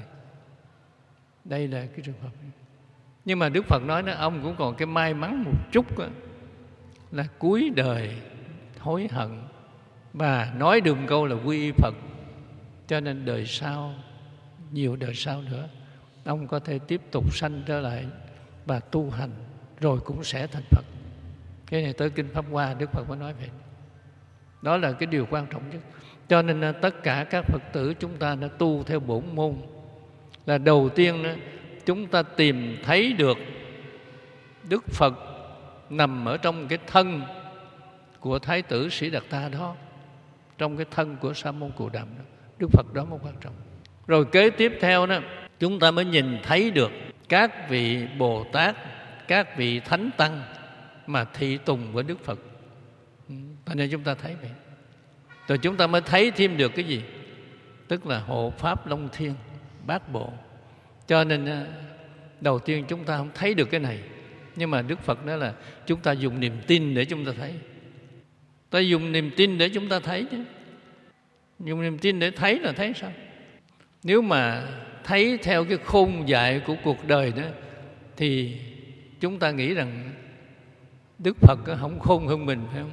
Đây là cái trường hợp. Nhưng mà Đức Phật nói đó, ông cũng còn cái may mắn một chút đó, là cuối đời hối hận và nói được một câu là quy y Phật. Cho nên đời sau, nhiều đời sau nữa, ông có thể tiếp tục sanh trở lại và tu hành, rồi cũng sẽ thành Phật. Cái này tới Kinh Pháp Hoa Đức Phật mới nói vậy. Đó là cái điều quan trọng nhất. Cho nên tất cả các Phật tử chúng ta đã tu theo bổn môn. Là đầu tiên chúng ta tìm thấy được Đức Phật nằm ở trong cái thân của Thái tử Sĩ Đạt Ta đó, trong cái thân của Sa môn Cù Đàm đó. Đức Phật đó mới quan trọng. Rồi kế tiếp theo đó, chúng ta mới nhìn thấy được các vị Bồ Tát, các vị Thánh Tăng mà thị tùng với Đức Phật. Cho nên chúng ta thấy vậy. Rồi chúng ta mới thấy thêm được cái gì? Tức là hộ Pháp Long Thiên, Bát Bộ. Cho nên đầu tiên chúng ta không thấy được cái này. Nhưng mà Đức Phật nói là chúng ta dùng niềm tin để chúng ta thấy. Ta dùng niềm tin để chúng ta thấy chứ. Dùng niềm tin để thấy là thấy sao? Nếu mà thấy theo cái khôn dại của cuộc đời đó, thì chúng ta nghĩ rằng Đức Phật không khôn hơn mình, phải không?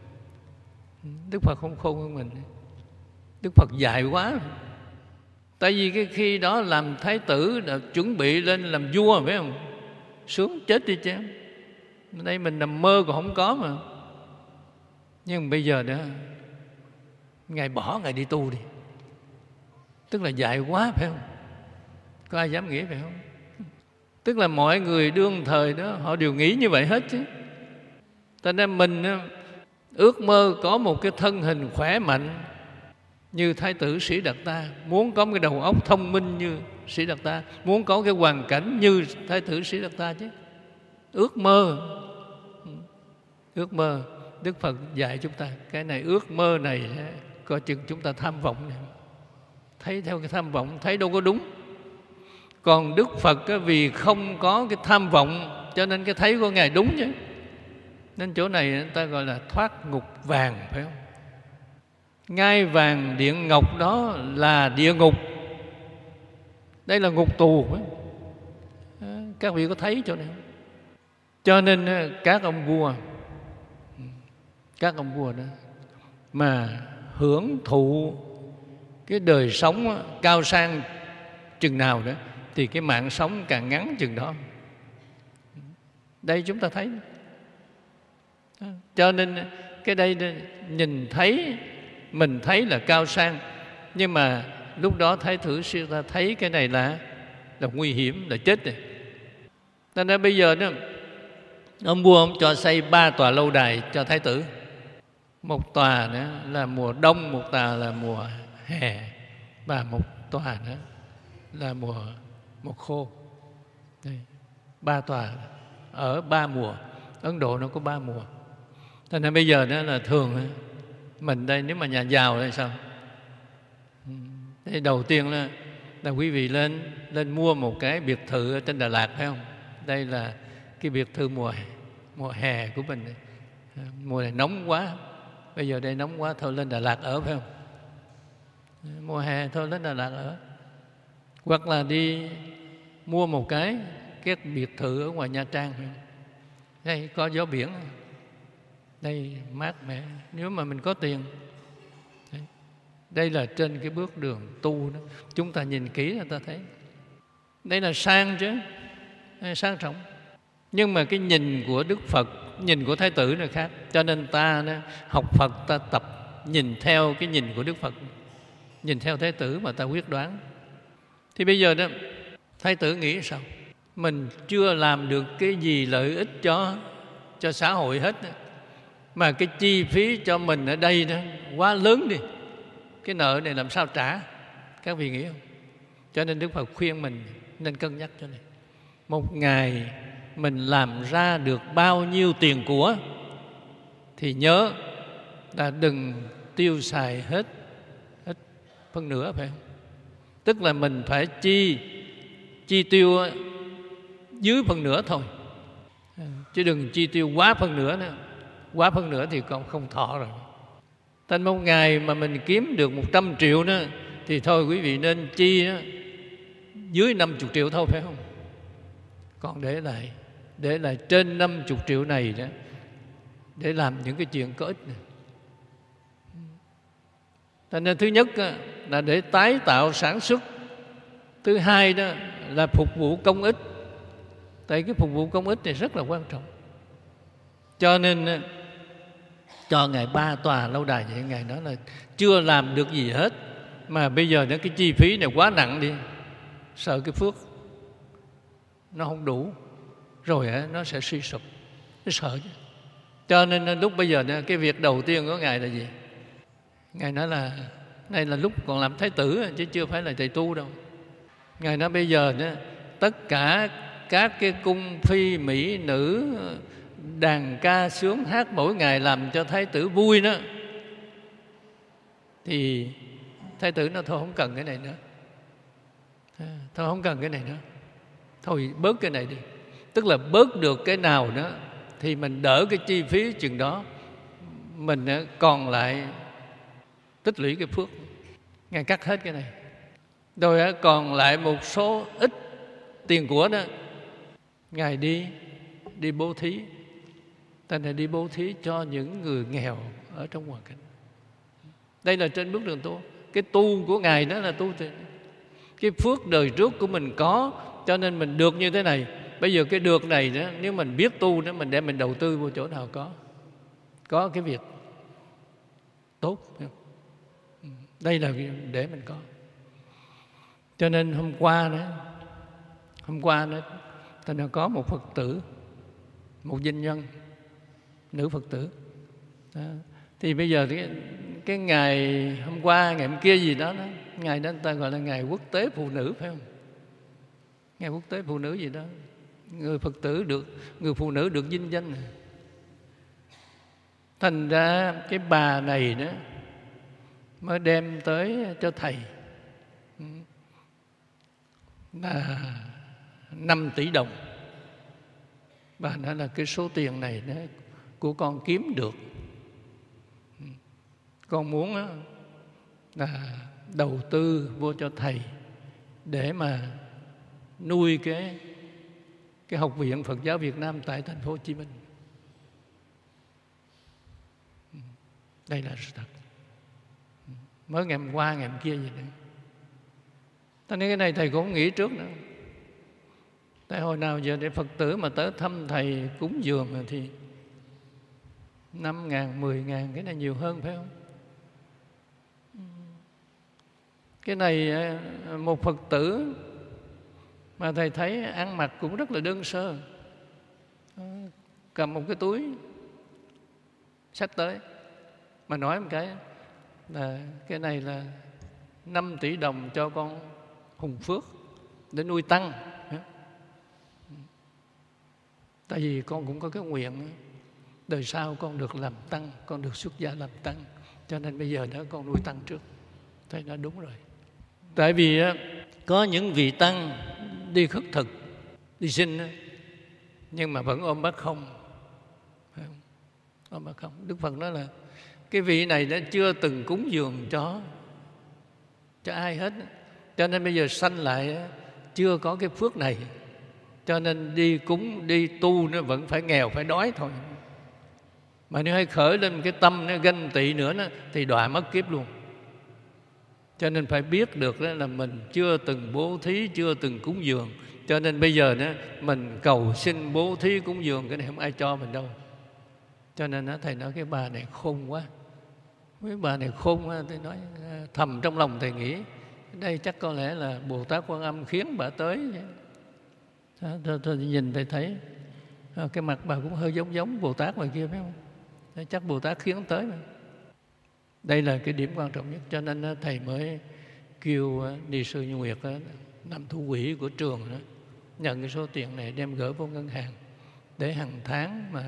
Đức Phật không khôn hơn mình. Đức Phật dại quá. Tại vì cái khi đó làm thái tử đã chuẩn bị lên làm vua, phải không? Sướng chết đi chứ. Đây mình nằm mơ còn không có mà. Nhưng bây giờ đó, Ngài bỏ Ngài đi tu đi. Tức là dại quá, phải không? Có ai dám nghĩ phải không? Tức là mọi người đương thời đó họ đều nghĩ như vậy hết chứ. Cho nên mình ước mơ có một cái thân hình khỏe mạnh như Thái tử Sĩ Đạt Ta, muốn có một cái đầu óc thông minh như Sĩ Đạt Ta, muốn có cái hoàn cảnh như Thái tử Sĩ Đạt Ta chứ. Ước mơ. Ước mơ. Đức Phật dạy chúng ta cái này, ước mơ này coi chừng chúng ta tham vọng này. Thấy theo cái tham vọng, thấy đâu có đúng. Còn Đức Phật vì không có cái tham vọng cho nên cái thấy của Ngài đúng chứ. Nên chỗ này người ta gọi là thoát ngục vàng, phải không? Ngai vàng điện ngọc đó là địa ngục. Đây là ngục tù, phải không? Các vị có thấy chỗ này không? Cho nên các ông vua, các ông vua đó mà hưởng thụ cái đời sống cao sang chừng nào đó thì cái mạng sống càng ngắn chừng đó. Đây chúng ta thấy. Cho nên cái đây nhìn thấy, mình thấy là cao sang, nhưng mà lúc đó Thái tử sư ta thấy cái này là là nguy hiểm, là chết rồi. Nên là bây giờ đó, ông vua ông cho xây ba tòa lâu đài cho Thái tử. Một tòa nữa là mùa đông, một tòa là mùa hè, và một tòa nữa là mùa mùa khô. Đây, ba tòa ở ba mùa. Ấn Độ nó có ba mùa. Cho nên bây giờ đó là thường mình đây, nếu mà nhà giàu hay sao, thế đầu tiên là, là quý vị lên lên mua một cái biệt thự ở trên Đà Lạt, phải không? Đây là cái biệt thự mùa mùa hè của mình. Mùa này nóng quá, bây giờ đây nóng quá, thôi lên Đà Lạt ở, phải không? Mùa hè thôi lên Đà Lạt ở. Hoặc là đi mua một cái cái biệt thự ở ngoài Nha Trang, phải không? Đây có gió biển, đây mát mẻ, nếu mà mình có tiền. Đấy. Đây là trên cái bước đường tu đó, chúng ta nhìn kỹ là ta thấy đây là sang chứ, sang trọng. Nhưng mà cái nhìn của Đức Phật, nhìn của Thái tử là khác. Cho nên ta đó, học Phật ta tập nhìn theo cái nhìn của Đức Phật, nhìn theo Thái tử mà ta quyết đoán. Thì bây giờ đó, Thái tử nghĩ sao? Mình chưa làm được cái gì lợi ích cho cho xã hội hết đó, mà cái chi phí cho mình ở đây đó quá lớn đi, cái nợ này làm sao trả? Các vị nghĩ không? Cho nên Đức Phật khuyên mình nên cân nhắc cho này. Một ngày mình làm ra được bao nhiêu tiền của thì nhớ là đừng tiêu xài hết hết phân nửa, phải không? Tức là mình phải chi chi tiêu dưới phân nửa thôi, chứ đừng chi tiêu quá phân nửa nữa. Quá phân nửa thì còn không thọ rồi. Thành một ngày mà mình kiếm được một trăm triệu đó, thì thôi quý vị nên chi đó, dưới năm mươi triệu thôi, phải không? Còn để lại để lại trên năm mươi triệu này đó, để làm những cái chuyện có ích này. Thành nên thứ nhất là để tái tạo sản xuất. Thứ hai đó là phục vụ công ích. Tại cái phục vụ công ích này rất là quan trọng. Cho nên cho Ngài ba tòa lâu đài vậy, Ngài nói là chưa làm được gì hết, mà bây giờ cái chi phí này quá nặng đi, sợ cái phước nó không đủ, rồi nó sẽ suy sụp, nó sợ chứ. Cho nên lúc bây giờ cái việc đầu tiên của Ngài là gì? Ngài nói là đây là lúc còn làm Thái tử chứ chưa phải là thầy tu đâu. Ngài nói bây giờ đó, tất cả các cái cung phi mỹ nữ đàn ca sướng hát mỗi ngày làm cho Thái tử vui đó, thì Thái tử nó thôi không cần cái này nữa, thôi không cần cái này nữa, thôi bớt cái này đi. Tức là bớt được cái nào đó thì mình đỡ cái chi phí chừng đó, mình còn lại tích lũy cái phước. Ngài cắt hết cái này, rồi còn lại một số ít tiền của đó, Ngài đi đi bố thí. Ta này đi bố thí cho những người nghèo ở trong hoàn cảnh. Đây là trên bước đường tu. Cái tu của Ngài đó là tu từ cái phước đời trước của mình có, cho nên mình được như thế này. Bây giờ cái được này đó, nếu mình biết tu đó, mình để mình đầu tư vô chỗ nào có có cái việc tốt. Đây là để mình có. Cho nên hôm qua đó, hôm qua đó, ta đã có một Phật tử, một doanh nhân nữ Phật tử đó. Thì bây giờ cái, cái ngày hôm qua, ngày hôm kia gì đó, đó ngày đó người ta gọi là ngày quốc tế phụ nữ, phải không? Ngày quốc tế phụ nữ gì đó, người Phật tử được, người phụ nữ được vinh danh này. Thành ra cái bà này đó mới đem tới cho thầy là năm tỷ đồng. Bà nói là cái số tiền này đó của con kiếm được, con muốn đó là đầu tư vô cho thầy để mà nuôi cái cái Học viện Phật giáo Việt Nam tại thành phố Hồ Chí Minh. Đây là sự thật. Mới ngày hôm qua, ngày hôm kia vậy đó. Cho nên cái này thầy cũng không nghĩ trước nữa. Tại hồi nào giờ để Phật tử mà tới thăm thầy cúng dường thì năm ngàn, mười ngàn, cái này nhiều hơn phải không? Cái này một Phật tử mà thầy thấy ăn mặc cũng rất là đơn sơ, cầm một cái túi xách tới, mà nói một cái là cái này là năm tỷ đồng cho con Hùng Phước để nuôi tăng. Tại vì con cũng có cái nguyện đời sau con được làm tăng, con được xuất gia làm tăng, cho nên bây giờ đó con nuôi tăng trước. Thầy nói đúng rồi. Tại vì có những vị tăng đi khất thực, đi xin, nhưng mà vẫn ôm bát không. Ôm bát không. Đức Phật nói là cái vị này đã chưa từng cúng dường cho cho ai hết, cho nên bây giờ sanh lại chưa có cái phước này, cho nên đi cúng, đi tu nó vẫn phải nghèo, phải đói thôi. Mà nếu hay khởi lên cái tâm nó ganh tị nữa nó, thì đọa mất kiếp luôn. Cho nên phải biết được đó là mình chưa từng bố thí, chưa từng cúng dường, cho nên bây giờ đó mình cầu xin bố thí cúng dường, cái này không ai cho mình đâu. Cho nên đó, thầy nói cái bà này khôn quá. Mấy bà này khôn quá, thầy nói thầm trong lòng thầy nghĩ đây chắc có lẽ là Bồ Tát Quan Âm khiến bà tới. Thôi, thôi nhìn thầy thấy cái mặt bà cũng hơi giống giống Bồ Tát ngoài kia phải không? Thế chắc Bồ Tát khiến tới mà. Đây là cái điểm quan trọng nhất, cho nên thầy mới kêu Ni sư Như Nguyệt làm thủ quỹ của trường đó, nhận cái số tiền này đem gửi vô ngân hàng để hàng tháng mà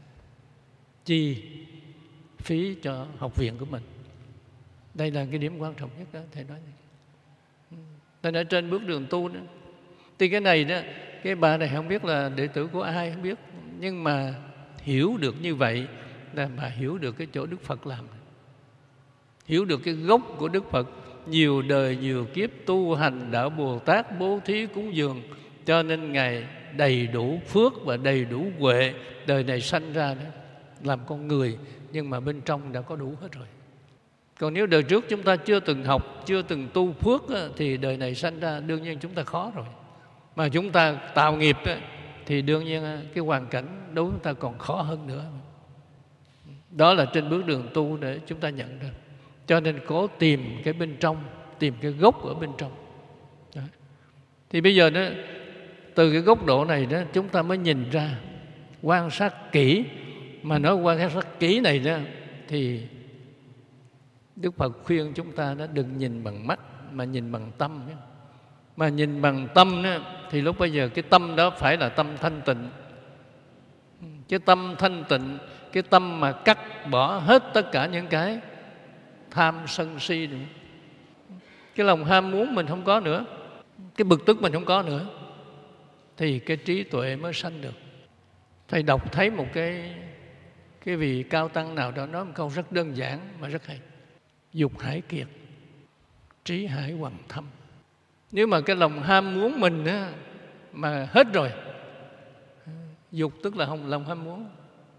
chi phí cho học viện của mình. Đây là cái điểm quan trọng nhất đó, thầy nói. Thầy nói trên bước đường tu đó, thì cái này đó, cái bà này không biết là đệ tử của ai không biết, nhưng mà hiểu được như vậy là bà hiểu được cái chỗ Đức Phật làm, hiểu được cái gốc của Đức Phật nhiều đời nhiều kiếp tu hành đạo Bồ Tát, bố thí cúng dường, cho nên Ngài đầy đủ phước và đầy đủ huệ, đời này sanh ra đó làm con người, nhưng mà bên trong đã có đủ hết rồi. Còn nếu đời trước chúng ta chưa từng học, chưa từng tu phước thì đời này sanh ra đương nhiên chúng ta khó rồi. Mà chúng ta tạo nghiệp thì đương nhiên cái hoàn cảnh đối với chúng ta còn khó hơn nữa. Đó là trên bước đường tu để chúng ta nhận ra. Cho nên cố tìm cái bên trong, tìm cái gốc ở bên trong. Đó. Thì bây giờ đó, từ cái góc độ này đó, chúng ta mới nhìn ra, quan sát kỹ. Mà nói quan sát kỹ này đó, thì Đức Phật khuyên chúng ta đó, đừng nhìn bằng mắt mà nhìn bằng tâm. Mà nhìn bằng tâm đó, thì lúc bây giờ cái tâm đó phải là tâm thanh tịnh. Cái tâm thanh tịnh, cái tâm mà cắt bỏ hết tất cả những cái tham sân si nữa. Cái lòng ham muốn mình không có nữa, cái bực tức mình không có nữa, thì cái trí tuệ mới sanh được. Thầy đọc thấy một cái cái vị cao tăng nào đó nói một câu rất đơn giản mà rất hay: dục hải kiệt, trí hải hoàng thâm. Nếu mà cái lòng ham muốn mình á, mà hết rồi, dục tức là lòng ham muốn.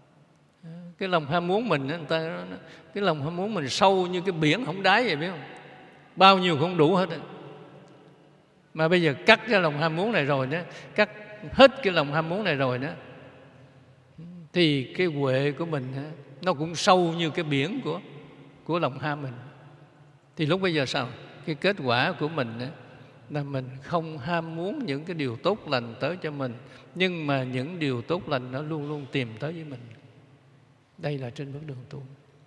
Cái lòng ham muốn mình, người ta cái lòng ham muốn mình sâu như cái biển không đáy vậy, biết không? Bao nhiêu không đủ hết. Mà bây giờ cắt cái lòng ham muốn này rồi đó, cắt hết cái lòng ham muốn này rồi đó, thì cái huệ của mình nó cũng sâu như cái biển của của lòng ham mình. Thì lúc bây giờ sao? Cái kết quả của mình là mình không ham muốn những cái điều tốt lành tới cho mình, nhưng mà những điều tốt lành nó luôn luôn tìm tới với mình. Đây là trên bước đường tu.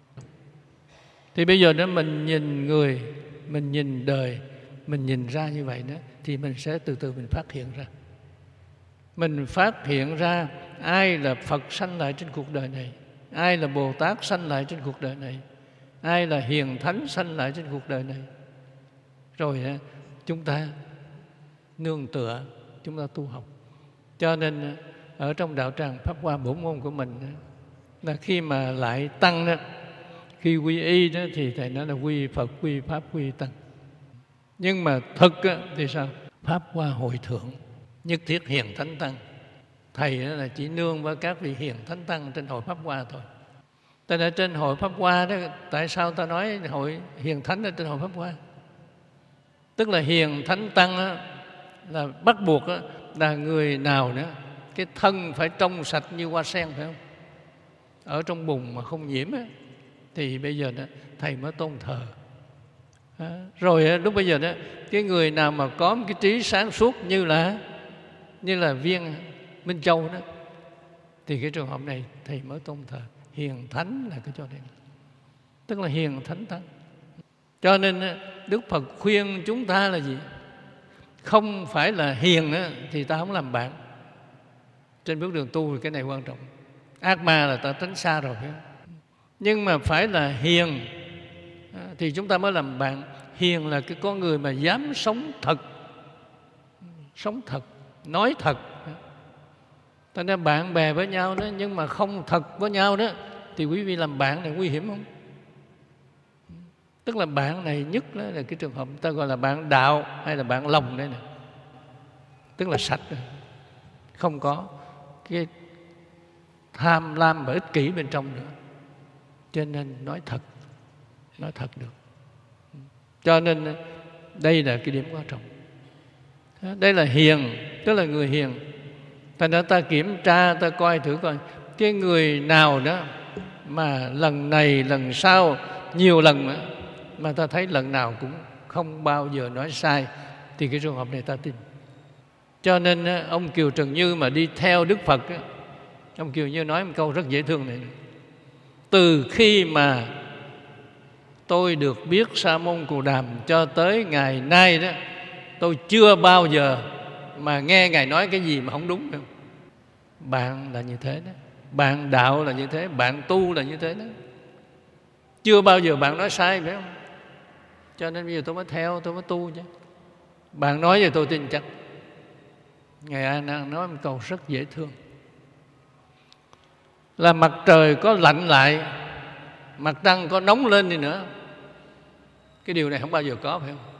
Thì bây giờ đó mình nhìn người, mình nhìn đời, mình nhìn ra như vậy đó, thì mình sẽ từ từ mình phát hiện ra. Mình phát hiện ra ai là Phật sanh lại trên cuộc đời này, ai là Bồ Tát sanh lại trên cuộc đời này, ai là Hiền Thánh sanh lại trên cuộc đời này. Rồi chúng ta nương tựa, chúng ta tu học. Cho nên ở trong đạo tràng Pháp Hoa bổn môn của mình là khi mà lại tăng đó, khi quy y đó thì thầy nói là quy Phật, quy Pháp, quy Tăng. Nhưng mà thực thì sao? Pháp Hoa hội thượng, nhất thiết Hiền Thánh Tăng. Thầy là chỉ nương với các vị Hiền Thánh Tăng trên hội Pháp Hoa thôi. Tại ở trên hội Pháp Hoa đó, tại sao ta nói hội Hiền Thánh ở trên hội Pháp Hoa? Tức là Hiền Thánh Tăng đó, là bắt buộc đó, là người nào nữa cái thân phải trong sạch như hoa sen, phải không? Ở trong bùn mà không nhiễm á, thì bây giờ đó, thầy mới tôn thờ. À, rồi lúc bây giờ đó, cái người nào mà có một cái trí sáng suốt như là như là viên Minh Châu đó, thì cái trường hợp này thầy mới tôn thờ. Hiền thánh là cái chỗ này, tức là hiền thánh thánh. Cho nên Đức Phật khuyên chúng ta là gì? Không phải là hiền á, thì ta không làm bạn. Trên bước đường tu thì cái này quan trọng. Ác ma là ta tránh xa rồi, nhưng mà phải là hiền thì chúng ta mới làm bạn. Hiền là cái con người mà dám sống thật, sống thật, nói thật. Thành ra bạn bè với nhau đó, nhưng mà không thật với nhau đó, thì quý vị làm bạn này nguy hiểm không? Tức là bạn này nhất đó là cái trường hợp ta gọi là bạn đạo hay là bạn lòng đây nè. Tức là sạch, không có cái tham lam và ích kỷ bên trong nữa. Cho nên nói thật, nói thật được. Cho nên đây là cái điểm quan trọng. Đây là hiền, tức là người hiền. Thành ra ta kiểm tra, ta coi thử coi cái người nào đó mà lần này, lần sau, nhiều lần nữa, mà ta thấy lần nào cũng không bao giờ nói sai, thì cái trường hợp này ta tin. Cho nên ông Kiều Trần Như mà đi theo Đức Phật, ông Kiều Như nói một câu rất dễ thương này: từ khi mà tôi được biết Sa môn Cù Đàm cho tới ngày nay đó, tôi chưa bao giờ mà nghe Ngài nói cái gì mà không đúng. Không? Bạn là như thế đó, bạn đạo là như thế, bạn tu là như thế đó. Chưa bao giờ bạn nói sai, phải không? Cho nên bây giờ tôi mới theo, tôi mới tu chứ. Bạn nói vậy tôi tin chắc. Ngài A Nan nói một câu rất dễ thương là mặt trời có lạnh lại, mặt trăng có nóng lên đi nữa, cái điều này không bao giờ có, phải không?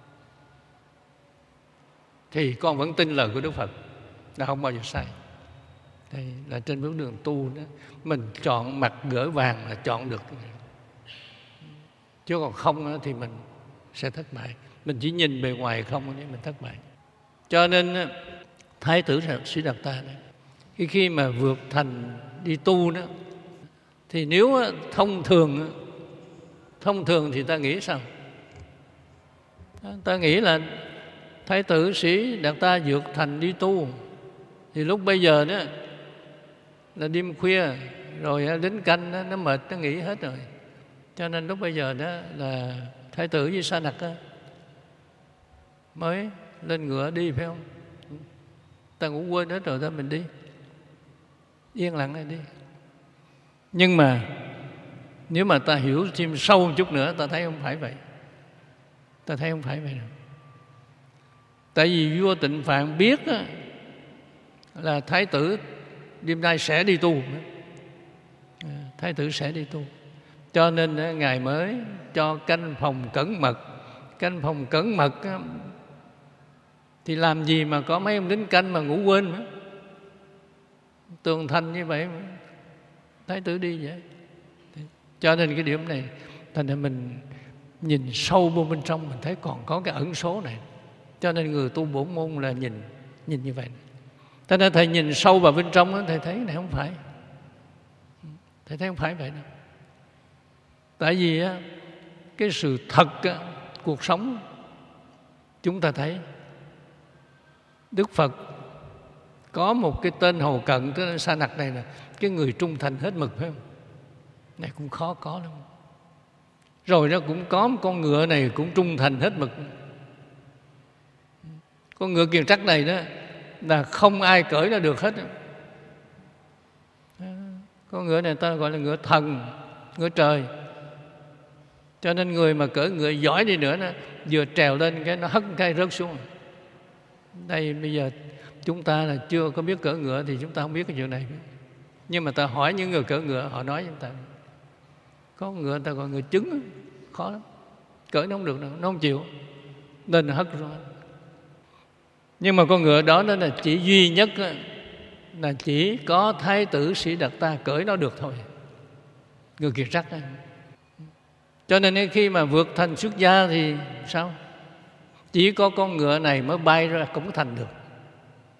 Thì con vẫn tin lời của Đức Phật là không bao giờ sai. Đây là trên bước đường tu đó, mình chọn mặt gỡ vàng là chọn được, chứ còn không thì mình sẽ thất bại. Mình chỉ nhìn bề ngoài không thì mình thất bại. Cho nên Thái tử Sĩ Đạt Ta đấy, khi khi mà vượt thành đi tu đó, thì nếu thông thường thông thường thì ta nghĩ sao? Ta nghĩ là Thái tử Sĩ Đạt Ta vượt thành đi tu, thì lúc bây giờ đó là đêm khuya rồi, lính canh đó, nó mệt, nó nghỉ hết rồi. Cho nên lúc bây giờ đó là Thái tử với Sa Nặc mới lên ngựa đi, phải không? Ta ngủ quên hết rồi, ta mình đi yên lặng này đi. Nhưng mà nếu mà ta hiểu thêm sâu một chút nữa, ta thấy không phải vậy. Ta thấy không phải vậy đâu. Tại vì vua Tịnh Phạn biết là Thái tử đêm nay sẽ đi tu, Thái tử sẽ đi tu, cho nên Ngài mới cho canh phòng cẩn mật. Canh phòng cẩn mật thì làm gì mà có mấy ông lính canh mà ngủ quên nữa. Tường thành như vậy mà Thái tử đi vậy. Cho nên cái điểm này, thành ra mình nhìn sâu vô bên trong, mình thấy còn có cái ẩn số này. Cho nên người tu bổn môn là nhìn nhìn như vậy. Thành ra thầy nhìn sâu vào bên trong đó, thầy thấy này không phải. Thầy thấy không phải vậy đâu. Tại vì á, cái sự thật á, cuộc sống chúng ta thấy Đức Phật có một cái tên hầu cận, tức là Sa Nặc này là cái người trung thành hết mực, phải không? Này cũng khó có lắm. Rồi nó cũng có một con ngựa này cũng trung thành hết mực. Con ngựa Kiền Trắc này đó là không ai cởi ra được hết. Con ngựa này ta gọi là ngựa thần, ngựa trời. Cho nên người mà cởi ngựa giỏi đi nữa, nó vừa trèo lên cái nó hất cái rớt xuống. Đây bây giờ chúng ta là chưa có biết cởi ngựa thì chúng ta không biết cái chuyện này. Nhưng mà ta hỏi những người cởi ngựa, họ nói với chúng ta có ngựa người ta gọi ngựa trứng, khó lắm, cởi nó không được đâu, nó không chịu nên là hất rồi. Nhưng mà con ngựa đó nó là chỉ duy nhất là chỉ có Thái tử Sĩ Đạt Ta cởi nó được thôi, ngựa Kiệt Trắc này. Cho nên khi mà vượt thành xuất gia thì sao? Chỉ có con ngựa này mới bay ra cổng thành được.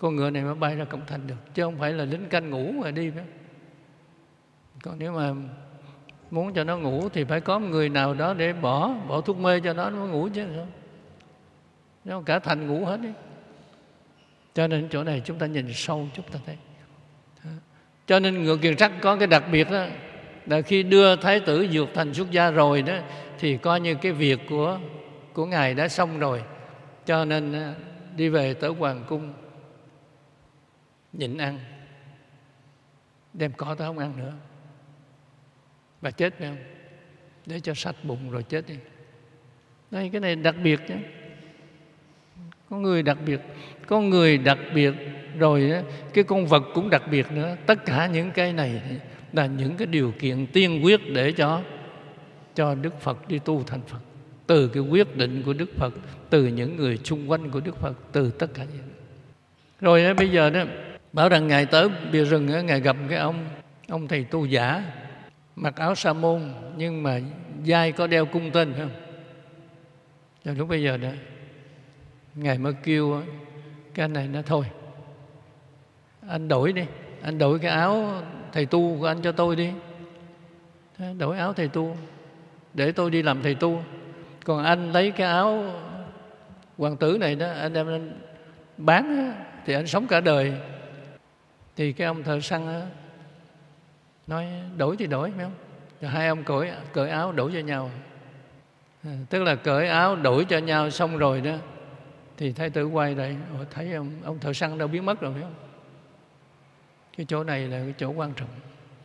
con ngựa này mới bay ra cổng thành được, chứ không phải là lính canh ngủ mà đi nữa. Còn nếu mà muốn cho nó ngủ thì phải có người nào đó để bỏ bỏ thuốc mê cho nó nó mới ngủ chứ sao? Nó cả thành ngủ hết ấy. Cho nên chỗ này chúng ta nhìn sâu chúng ta thấy. Cho nên Ngựa Kiền Trắc có cái đặc biệt đó là khi đưa Thái tử Dược Thành xuất gia rồi đó thì coi như cái việc của của ngài đã xong rồi. Cho nên đi về tới hoàng cung nhịn ăn, đem cỏ tới không ăn nữa, và chết phải không? Để cho sạch bụng rồi chết đi. Đây, cái này đặc biệt chứ. Có người đặc biệt, có người đặc biệt rồi đó, cái con vật cũng đặc biệt nữa. Tất cả những cái này là những cái điều kiện tiên quyết để cho cho Đức Phật đi tu thành Phật. Từ cái quyết định của Đức Phật, từ những người xung quanh của Đức Phật, từ tất cả những. Rồi đó, bây giờ đó bảo rằng ngài tới bìa rừng đó, ngài gặp cái ông ông thầy tu giả mặc áo sa môn nhưng mà vai có đeo cung tên, phải không? Rồi lúc bây giờ đó ngài mới kêu cái anh này nói thôi, anh đổi đi, anh đổi cái áo thầy tu của anh cho tôi đi. Đổi áo thầy tu để tôi đi làm thầy tu. Còn anh lấy cái áo hoàng tử này đó, anh đem anh bán thì anh sống cả đời. Thì cái ông thợ săn đó, nói đổi thì đổi, phải không? Rồi hai ông cởi, cởi áo đổi cho nhau. À, tức là cởi áo đổi cho nhau xong rồi đó thì thái tử quay lại thấy ông, ông thợ săn đâu biến mất rồi, phải không? Cái chỗ này là cái chỗ quan trọng.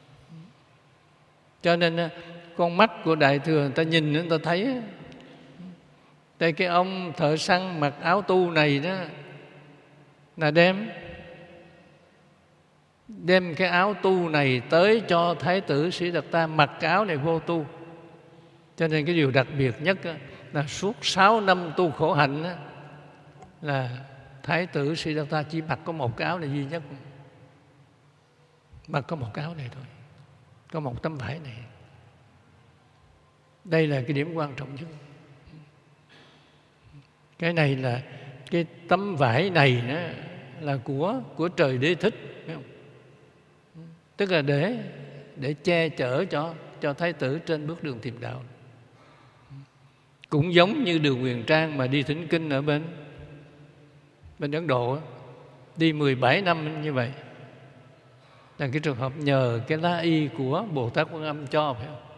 Cho nên con mắt của Đại Thừa người ta nhìn người ta thấy. Tại cái ông thợ săn mặc áo tu này đó là đem đem cái áo tu này tới cho Thái tử Siddhartha mặc cái áo này vô tu. Cho nên cái điều đặc biệt nhất là suốt sáu năm tu khổ hạnh là Thái tử Siddhartha chỉ mặc có một cái áo này duy nhất. Mặc có một cái áo này thôi, có một tấm vải này. Đây là cái điểm quan trọng nhất. Cái này là cái tấm vải này đó, là của của trời Đế Thích, phải không? Tức là để để che chở cho cho thái tử trên bước đường tìm đạo. Cũng giống như Đường Huyền Trang mà đi thỉnh kinh ở bên bên Ấn Độ, đi mười bảy năm như vậy, là cái trường hợp nhờ cái lá y của Bồ Tát Quan Âm cho, phải không?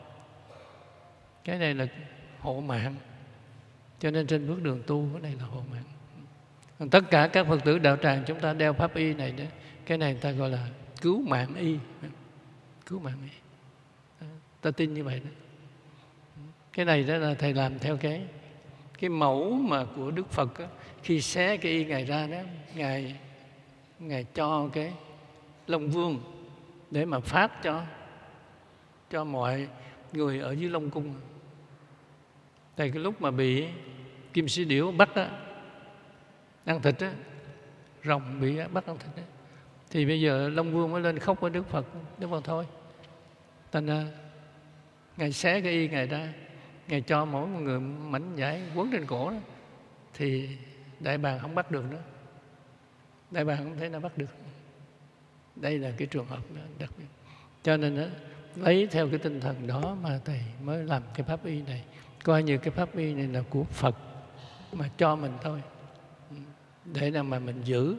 Cái này là hộ mạng. Cho nên trên bước đường tu cái này là hộ mạng. Còn tất cả các Phật tử đạo tràng chúng ta đeo pháp y này đó, cái này người ta gọi là cứu mạng y. Cứu mạng y. Ta tin như vậy đó. Cái này đó là thầy làm theo cái cái mẫu mà của Đức Phật đó. Khi xé cái y ngài ra đó, ngài ngài cho cái Long Vương để mà phát cho cho mọi người ở dưới Long Cung. Tại cái lúc mà bị Kim Sĩ Điểu bắt đó, ăn thịt đó, rồng bị bắt ăn thịt đó, thì bây giờ Long Vương mới lên khóc với Đức Phật. Đức Phật thôi, thành ra ngài xé cái y ngài ra, ngài cho mỗi một người mảnh vải quấn trên cổ đó, thì Đại Bàng không bắt được nữa. Đại Bàng không thể nào bắt được. Đây là cái trường hợp đặc biệt. Cho nên đó, lấy theo cái tinh thần đó mà thầy mới làm cái pháp y này. Coi như cái pháp y này là của Phật mà cho mình thôi, để nào mà mình giữ,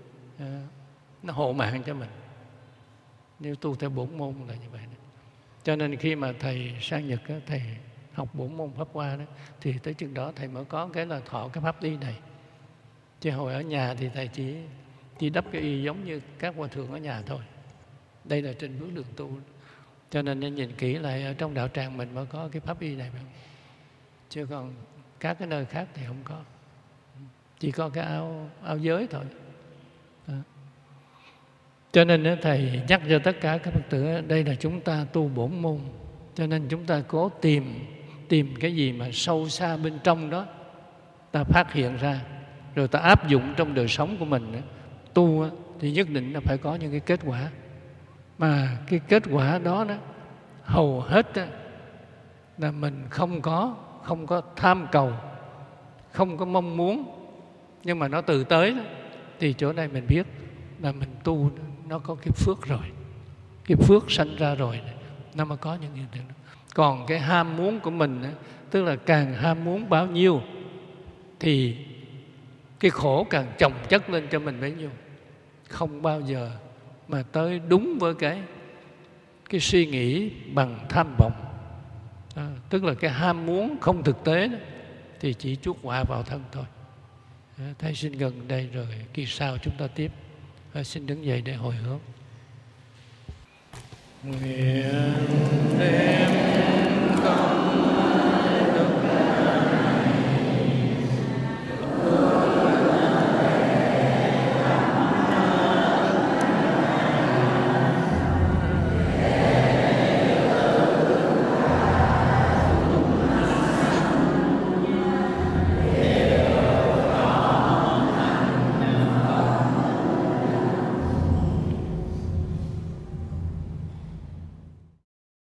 nó hộ mạng cho mình. Nếu tu theo bổn môn là như vậy đó. Cho nên khi mà thầy sang Nhật, thầy học bổn môn Pháp Hoa đó, thì tới chừng đó thầy mới có cái là thọ cái pháp y này. Chứ hồi ở nhà thì thầy chỉ chỉ đắp cái y giống như các hòa thượng ở nhà thôi. Đây là trên bước đường tu. Cho nên nên nhìn kỹ lại ở trong đạo tràng mình mới có cái pháp y này, phải không? Chứ còn các cái nơi khác thì không có. Chỉ có cái áo áo giới thôi. Đó. Cho nên thầy nhắc cho tất cả các Phật tử, đây là chúng ta tu bổn môn. Cho nên chúng ta cố tìm tìm cái gì mà sâu xa bên trong đó, ta phát hiện ra, rồi ta áp dụng trong đời sống của mình. Tu thì nhất định là phải có những cái kết quả. Mà cái kết quả đó, đó hầu hết đó, là mình không có không có tham cầu, không có mong muốn, nhưng mà nó từ tới đó. thì chỗ này mình biết là mình tu nó có cái phước rồi, cái phước sanh ra rồi nó mới có những hiện tượng đó. Còn cái ham muốn của mình tức là càng ham muốn bao nhiêu thì cái khổ càng chồng chất lên cho mình bấy nhiêu, không bao giờ mà tới đúng với cái cái suy nghĩ bằng tham vọng. À, tức là cái ham muốn không thực tế đó, thì chỉ chuốc họa vào thân thôi. À, thầy xin gần đây rồi kỳ sau chúng ta tiếp. À, xin đứng dậy để hồi hướng. Nguyện